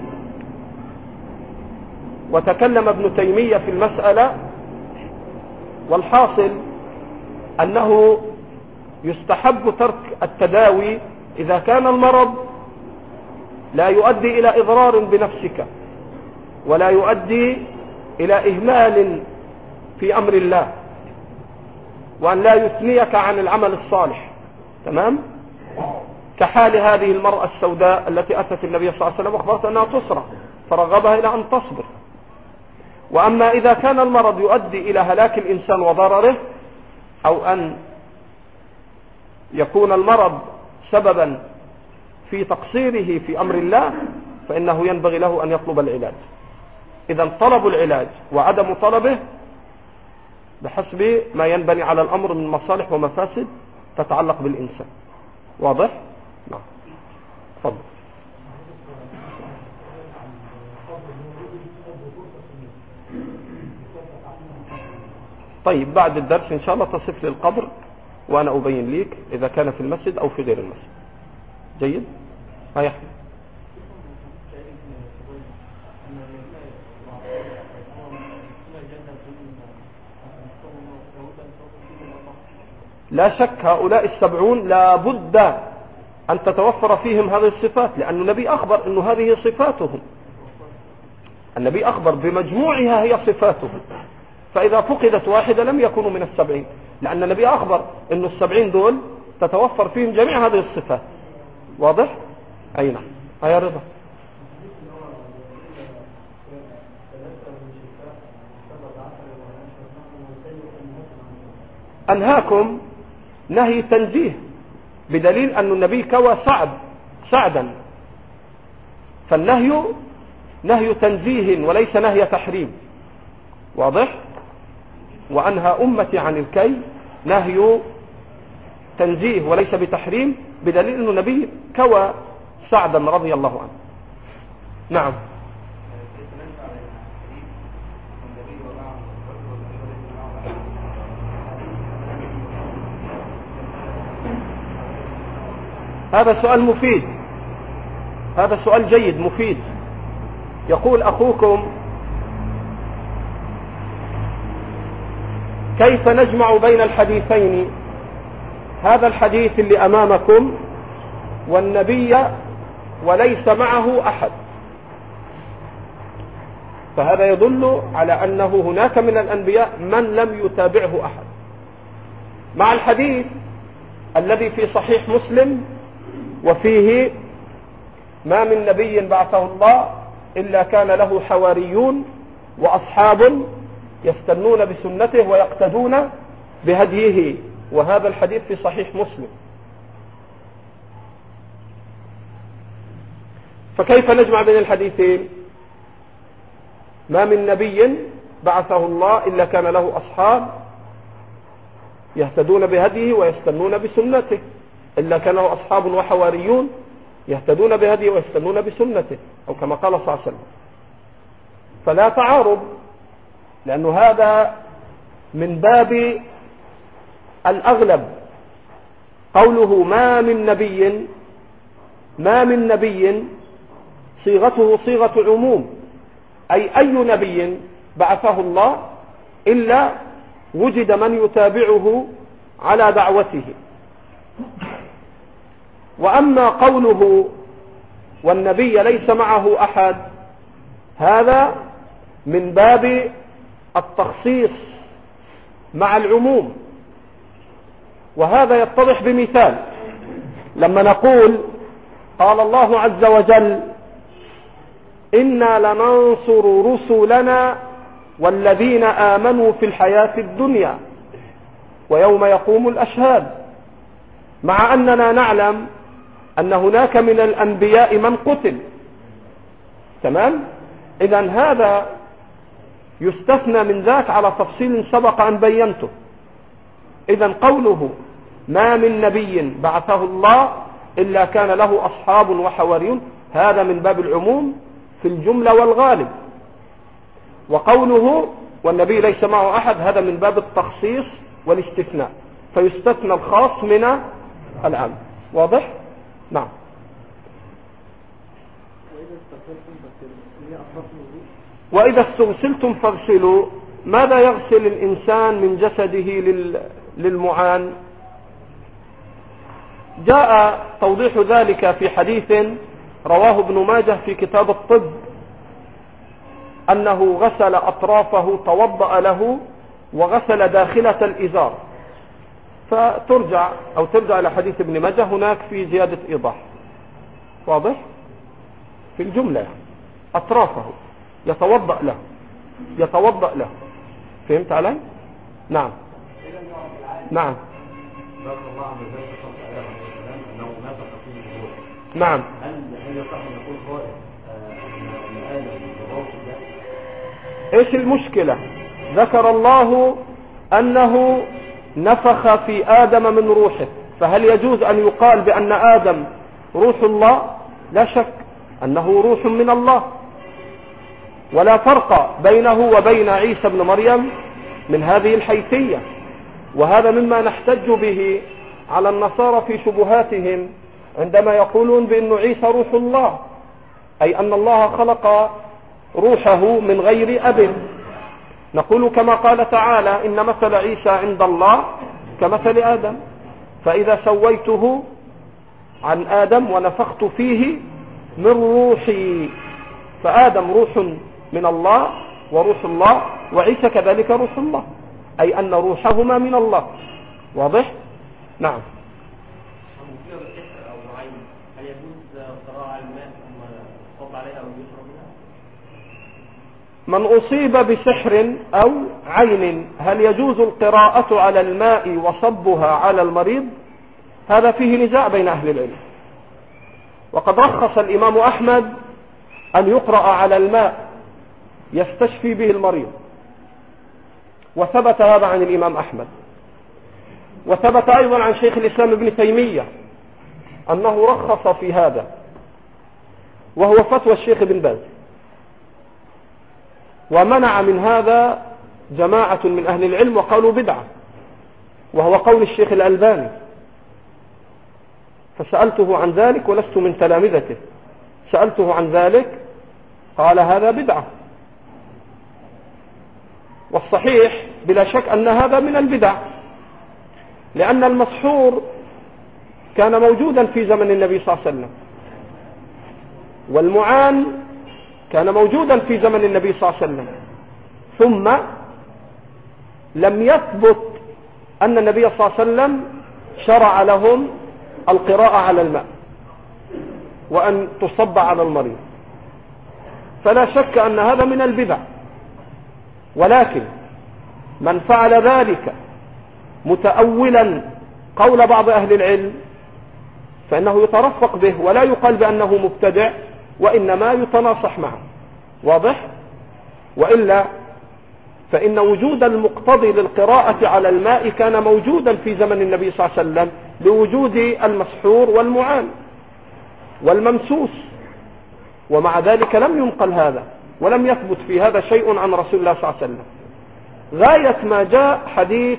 وتكلم ابن تيمية في المسألة، والحاصل أنه يستحب ترك التداوي إذا كان المرض لا يؤدي إلى إضرار بنفسك ولا يؤدي إلى إهمال في أمر الله، وأن لا يثنيك عن العمل الصالح. تمام؟ كحال هذه المرأة السوداء التي أتت النبي صلى الله عليه وسلم وأخبرت أنها تسرع فرغبها إلى أن تصبر. وأما إذا كان المرض يؤدي إلى هلاك الإنسان وضرره، أو أن يكون المرض سببا في تقصيره في أمر الله، فإنه ينبغي له أن يطلب العلاج. إذا طلب العلاج وعدم طلبه بحسب ما ينبني على الأمر من مصالح ومفاسد تتعلق بالإنسان. واضح؟ نعم. تفضل. طيب، بعد الدرس إن شاء الله تصف لي القبر وأنا أبين لك إذا كان في المسجد أو في غير المسجد. جيد؟ ها يحيى. لا شك هؤلاء السبعون لا بد أن تتوفر فيهم هذه الصفات، لأن النبي أخبر أن هذه صفاتهم. النبي أخبر بمجموعها هي صفاتهم، فإذا فقدت واحدة لم يكونوا من السبعين، لأن النبي أخبر أن السبعين دول تتوفر فيهم جميع هذه الصفات. واضح؟ أي نعم. هيا رضا. أنهاكم نهي تنزيه، بدليل أن النبي كوى سعد سعدا، فالنهي نهي تنزيه وليس نهي تحريم. واضح؟ وأنهى أمتي عن الكي نهي تنزيه وليس بتحريم، بدليل أن النبي كوى سعدا رضي الله عنه. نعم. هذا سؤال مفيد، هذا سؤال جيد مفيد. يقول أخوكم: كيف نجمع بين الحديثين، هذا الحديث اللي أمامكم والنبي وليس معه أحد؟ فهذا يدل على أنه هناك من الأنبياء من لم يتابعه أحد، مع الحديث الذي في صحيح مسلم وفيه: ما من نبي بعثه الله إلا كان له حواريون وأصحاب يستنون بسنته ويقتدون بهديه. وهذا الحديث في صحيح مسلم. فكيف نجمع بين الحديثين؟ ما من نبي بعثه الله إلا كان له أصحاب يهتدون بهديه ويستنون بسنته، إلا كان له أصحاب وحواريون يهتدون بهديه ويستنون بسنته، أو كما قال صلى الله عليه وسلم. فلا تعارض، لأن هذا من باب الأغلب. قوله ما من نبي ما من نبي صيغته صيغة عموم، أي أي نبي بعثه الله إلا وجد من يتابعه على دعوته. وأما قوله والنبي ليس معه أحد، هذا من باب التخصيص مع العموم، وهذا يتضح بمثال. لما نقول قال الله عز وجل إنا لننصر رسلنا والذين آمنوا في الحياة الدنيا ويوم يقوم الأشهاد، مع أننا نعلم أن هناك من الأنبياء من قتل. تمام؟ إذن هذا يستثنى من ذاك على تفصيل سبق أن بينته. إذن قوله ما من نبي بعثه الله إلا كان له أصحاب وحواريون، هذا من باب العموم في الجملة والغالب. وقوله والنبي ليس معه أحد، هذا من باب التخصيص والاستثناء، فيستثنى الخاص من العام. واضح؟ نعم. وإذا استغسلتم فاغسلوا، ماذا يغسل الإنسان من جسده للمعان؟ جاء توضيح ذلك في حديث رواه ابن ماجه في كتاب الطب، أنه غسل أطرافه، توضأ له وغسل داخلة الإزار، فترجع أو ترجع إلى حديث ابن ماجه، هناك في زيادة إيضاح. واضح؟ في الجملة أطرافه يتوضأ له يتوضأ له فهمت علي؟ نعم نعم نعم. هل يصح أن يكون قائل أن آدم يضاف ده؟ إيش المشكلة؟ ذكر الله أنه نفخ في آدم من روحه، فهل يجوز أن يقال بأن آدم روح الله؟ لا شك أنه روح من الله، ولا فرق بينه وبين عيسى بن مريم من هذه الحيثية. وهذا مما نحتج به على النصارى في شبهاتهم عندما يقولون بأن عيسى روح الله، أي أن الله خلق روحه من غير أب. نقول كما قال تعالى إن مثل عيسى عند الله كمثل آدم، فإذا سويته عن آدم ونفخت فيه من روحي، فآدم روح من الله وروح الله، وعيسى كذلك روح الله، أي أن روحهما من الله. واضح؟ نعم. هل يجوز قراءة على الماء ثم الصب عليها أو يشرب منها؟ من أصيب بسحر أو عين هل يجوز القراءة على الماء وصبها على المريض؟ هذا فيه نزاع بين أهل العلم، وقد رخص الإمام أحمد أن يقرأ على الماء يستشفي به المريض، وثبت هذا عن الإمام أحمد. وثبت أيضا عن شيخ الإسلام ابن تيمية أنه رخص في هذا، وهو فتوى الشيخ ابن باز. ومنع من هذا جماعة من أهل العلم وقالوا بدعة، وهو قول الشيخ الألباني. فسألته عن ذلك ولست من تلامذته، سألته عن ذلك قال هذا بدعة. والصحيح بلا شك أن هذا من البدع، لأن المسحور كان موجودا في زمن النبي صلى الله عليه وسلم، والمعان كان موجودا في زمن النبي صلى الله عليه وسلم، ثم لم يثبت أن النبي صلى الله عليه وسلم شرع لهم القراءة على الماء وأن تصب على المريض. فلا شك أن هذا من البدع، ولكن من فعل ذلك متأولا قول بعض أهل العلم فإنه يترفق به، ولا يقال بأنه مبتدع، وإنما يتناصح معه. واضح؟ وإلا فإن وجود المقتضي للقراءة على الماء كان موجودا في زمن النبي صلى الله عليه وسلم لوجود المسحور والمعان والممسوس، ومع ذلك لم ينقل هذا ولم يثبت في هذا شيء عن رسول الله صلى الله عليه وسلم. غاية ما جاء حديث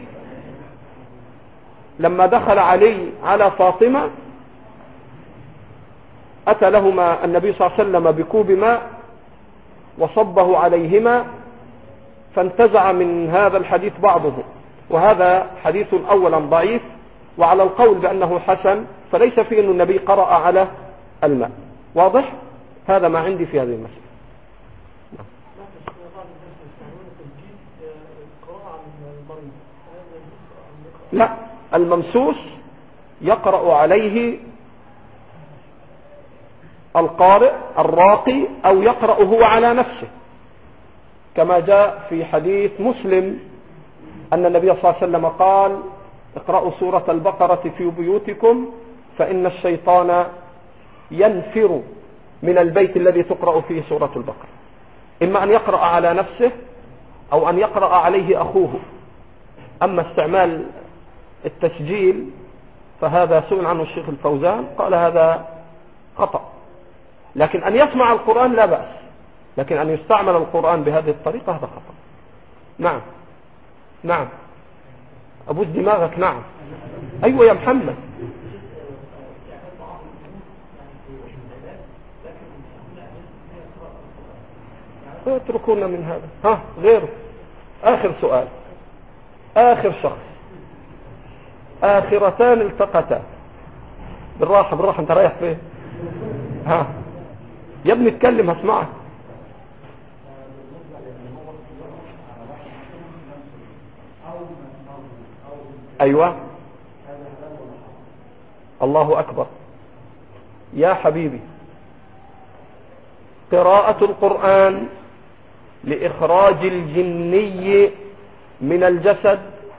لما دخل علي على فاطمة أتى لهما النبي صلى الله عليه وسلم بكوب ماء وصبه عليهما، فانتزع من هذا الحديث بعضه، وهذا حديث أولا ضعيف، وعلى القول بأنه حسن فليس فيه أن النبي قرأ على الماء. واضح؟ هذا ما عندي في هذه المسألة. لا، الممسوس يقرأ عليه القارئ الراقي أو يقرأ هو على نفسه، كما جاء في حديث مسلم أن النبي صلى الله عليه وسلم قال: اقرأوا سورة البقرة في بيوتكم فإن الشيطان ينفر من البيت الذي تقرأ فيه سورة البقرة. إما أن يقرأ على نفسه أو أن يقرأ عليه أخوه. أما استعمال التسجيل فهذا سئل عنه الشيخ الفوزان قال هذا خطأ، لكن أن يسمع القرآن لا بأس، لكن أن يستعمل القرآن بهذه الطريقة هذا خطأ. نعم نعم أبوس دماغك. نعم أيوة يا محمد. اتركونا من هذا. ها غيره. آخر سؤال، آخر شخص، آخرتان التقتا. بالراحة بالراحة، انت رايح فين؟ ها يا ابني اتكلم هسمعك. ايوه الله اكبر يا حبيبي. قراءة القرآن لإخراج الجني من الجسد،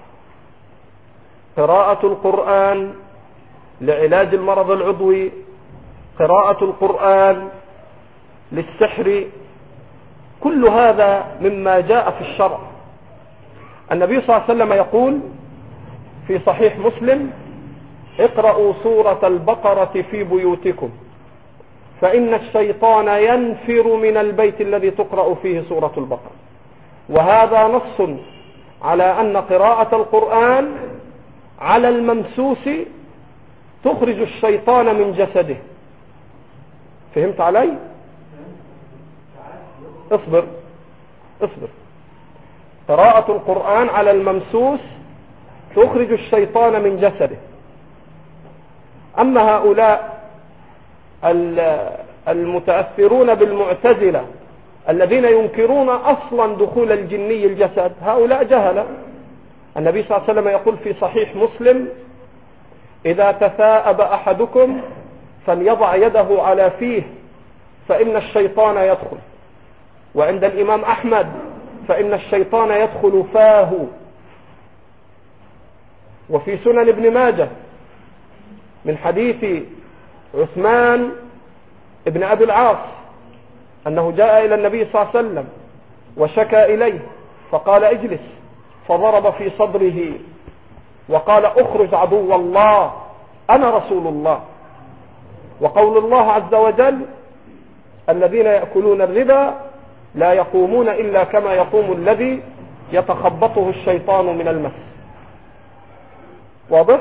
قراءة القرآن لعلاج المرض العضوي، قراءة القرآن للسحر، كل هذا مما جاء في الشرع. النبي صلى الله عليه وسلم يقول في صحيح مسلم: اقرأوا سورة البقرة في بيوتكم فإن الشيطان ينفر من البيت الذي تقرأ فيه سورة البقرة. وهذا نص على أن قراءة القرآن على الممسوس تخرج الشيطان من جسده. فهمت علي؟ اصبر اصبر. قراءة القرآن على الممسوس تخرج الشيطان من جسده. أما هؤلاء المتأثرون بالمعتزلة الذين ينكرون أصلا دخول الجني الجسد، هؤلاء جهلة. النبي صلى الله عليه وسلم يقول في صحيح مسلم: إذا تثاءب أحدكم فليضع يده على فيه فإن الشيطان يدخل. وعند الإمام أحمد: فإن الشيطان يدخل فاه. وفي سنن ابن ماجه من حديث عثمان ابن أبي العاص أنه جاء إلى النبي صلى الله عليه وسلم وشكى إليه فقال: اجلس، فضرب في صدره وقال: اخرج عدو الله، أنا رسول الله. وقول الله عز وجل: الذين يأكلون الربا لا يقومون إلا كما يقوم الذي يتخبطه الشيطان من المس. واضح؟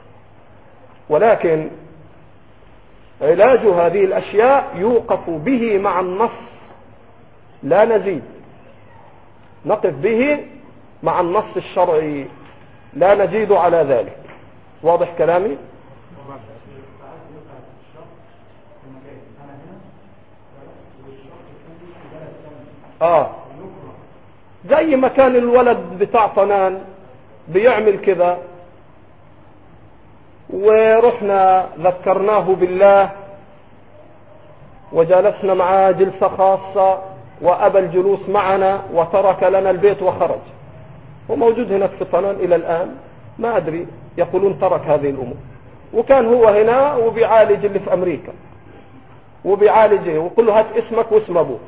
ولكن علاج هذه الأشياء يوقف به مع النص، لا نزيد، نقف به مع النص الشرعي، لا نزيد على ذلك. واضح كلامي؟ آه زي ما كان الولد بتاع طنان بيعمل كذا ورحنا ذكرناه بالله وجلسنا معاه جلسة خاصة وأبى الجلوس معنا وترك لنا البيت وخرج، وموجود هناك في طنان إلى الآن، ما أدري، يقولون ترك هذه الأمور، وكان هو هنا وبيعالج اللي في أمريكا وبيعالجه وقل له هات اسمك واسم أبوك.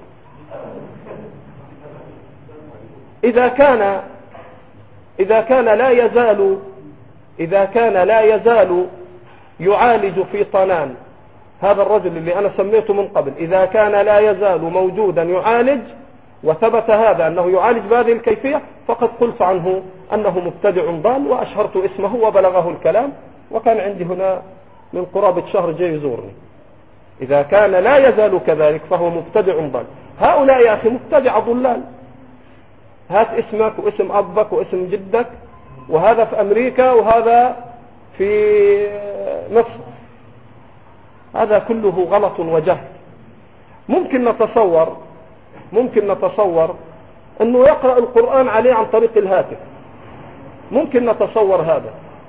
إذا كان إذا كان لا يزال إذا كان لا يزال يعالج في طنان هذا الرجل اللي أنا سميته من قبل، إذا كان لا يزال موجودا يعالج وثبت هذا أنه يعالج بهذه الكيفية، فقد قلت عنه أنه مبتدع ضال وأشهرت اسمه وبلغه الكلام، وكان عندي هنا من قرابة شهر جاي يزورني. إذا كان لا يزال كذلك فهو مبتدع ضال. هؤلاء يا أخي مبتدع ضلال. هات اسمك واسم أبك واسم جدك، وهذا في أمريكا وهذا في مصر، هذا كله غلط وجهل. ممكن نتصور ممكن نتصور أنه يقرأ القرآن عليه عن طريق الهاتف، ممكن نتصور هذا.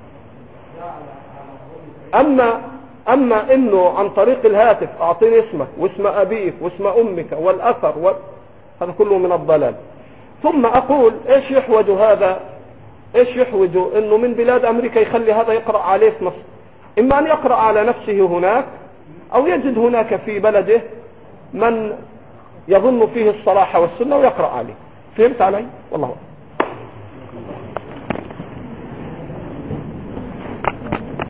أما أما أنه عن طريق الهاتف أعطيني اسمك واسم أبيك واسم أمك والأثر و... هذا كله من الضلال. ثم أقول إيش يحوج هذا إيش يحوج أنه من بلاد أمريكا يخلي هذا يقرأ عليه في مصر؟ إما أن يقرأ على نفسه هناك، أو يجد هناك في بلده من يظن فيه الصلاح والسنة ويقرأ عليه. فهمت علي؟ والله أعلم.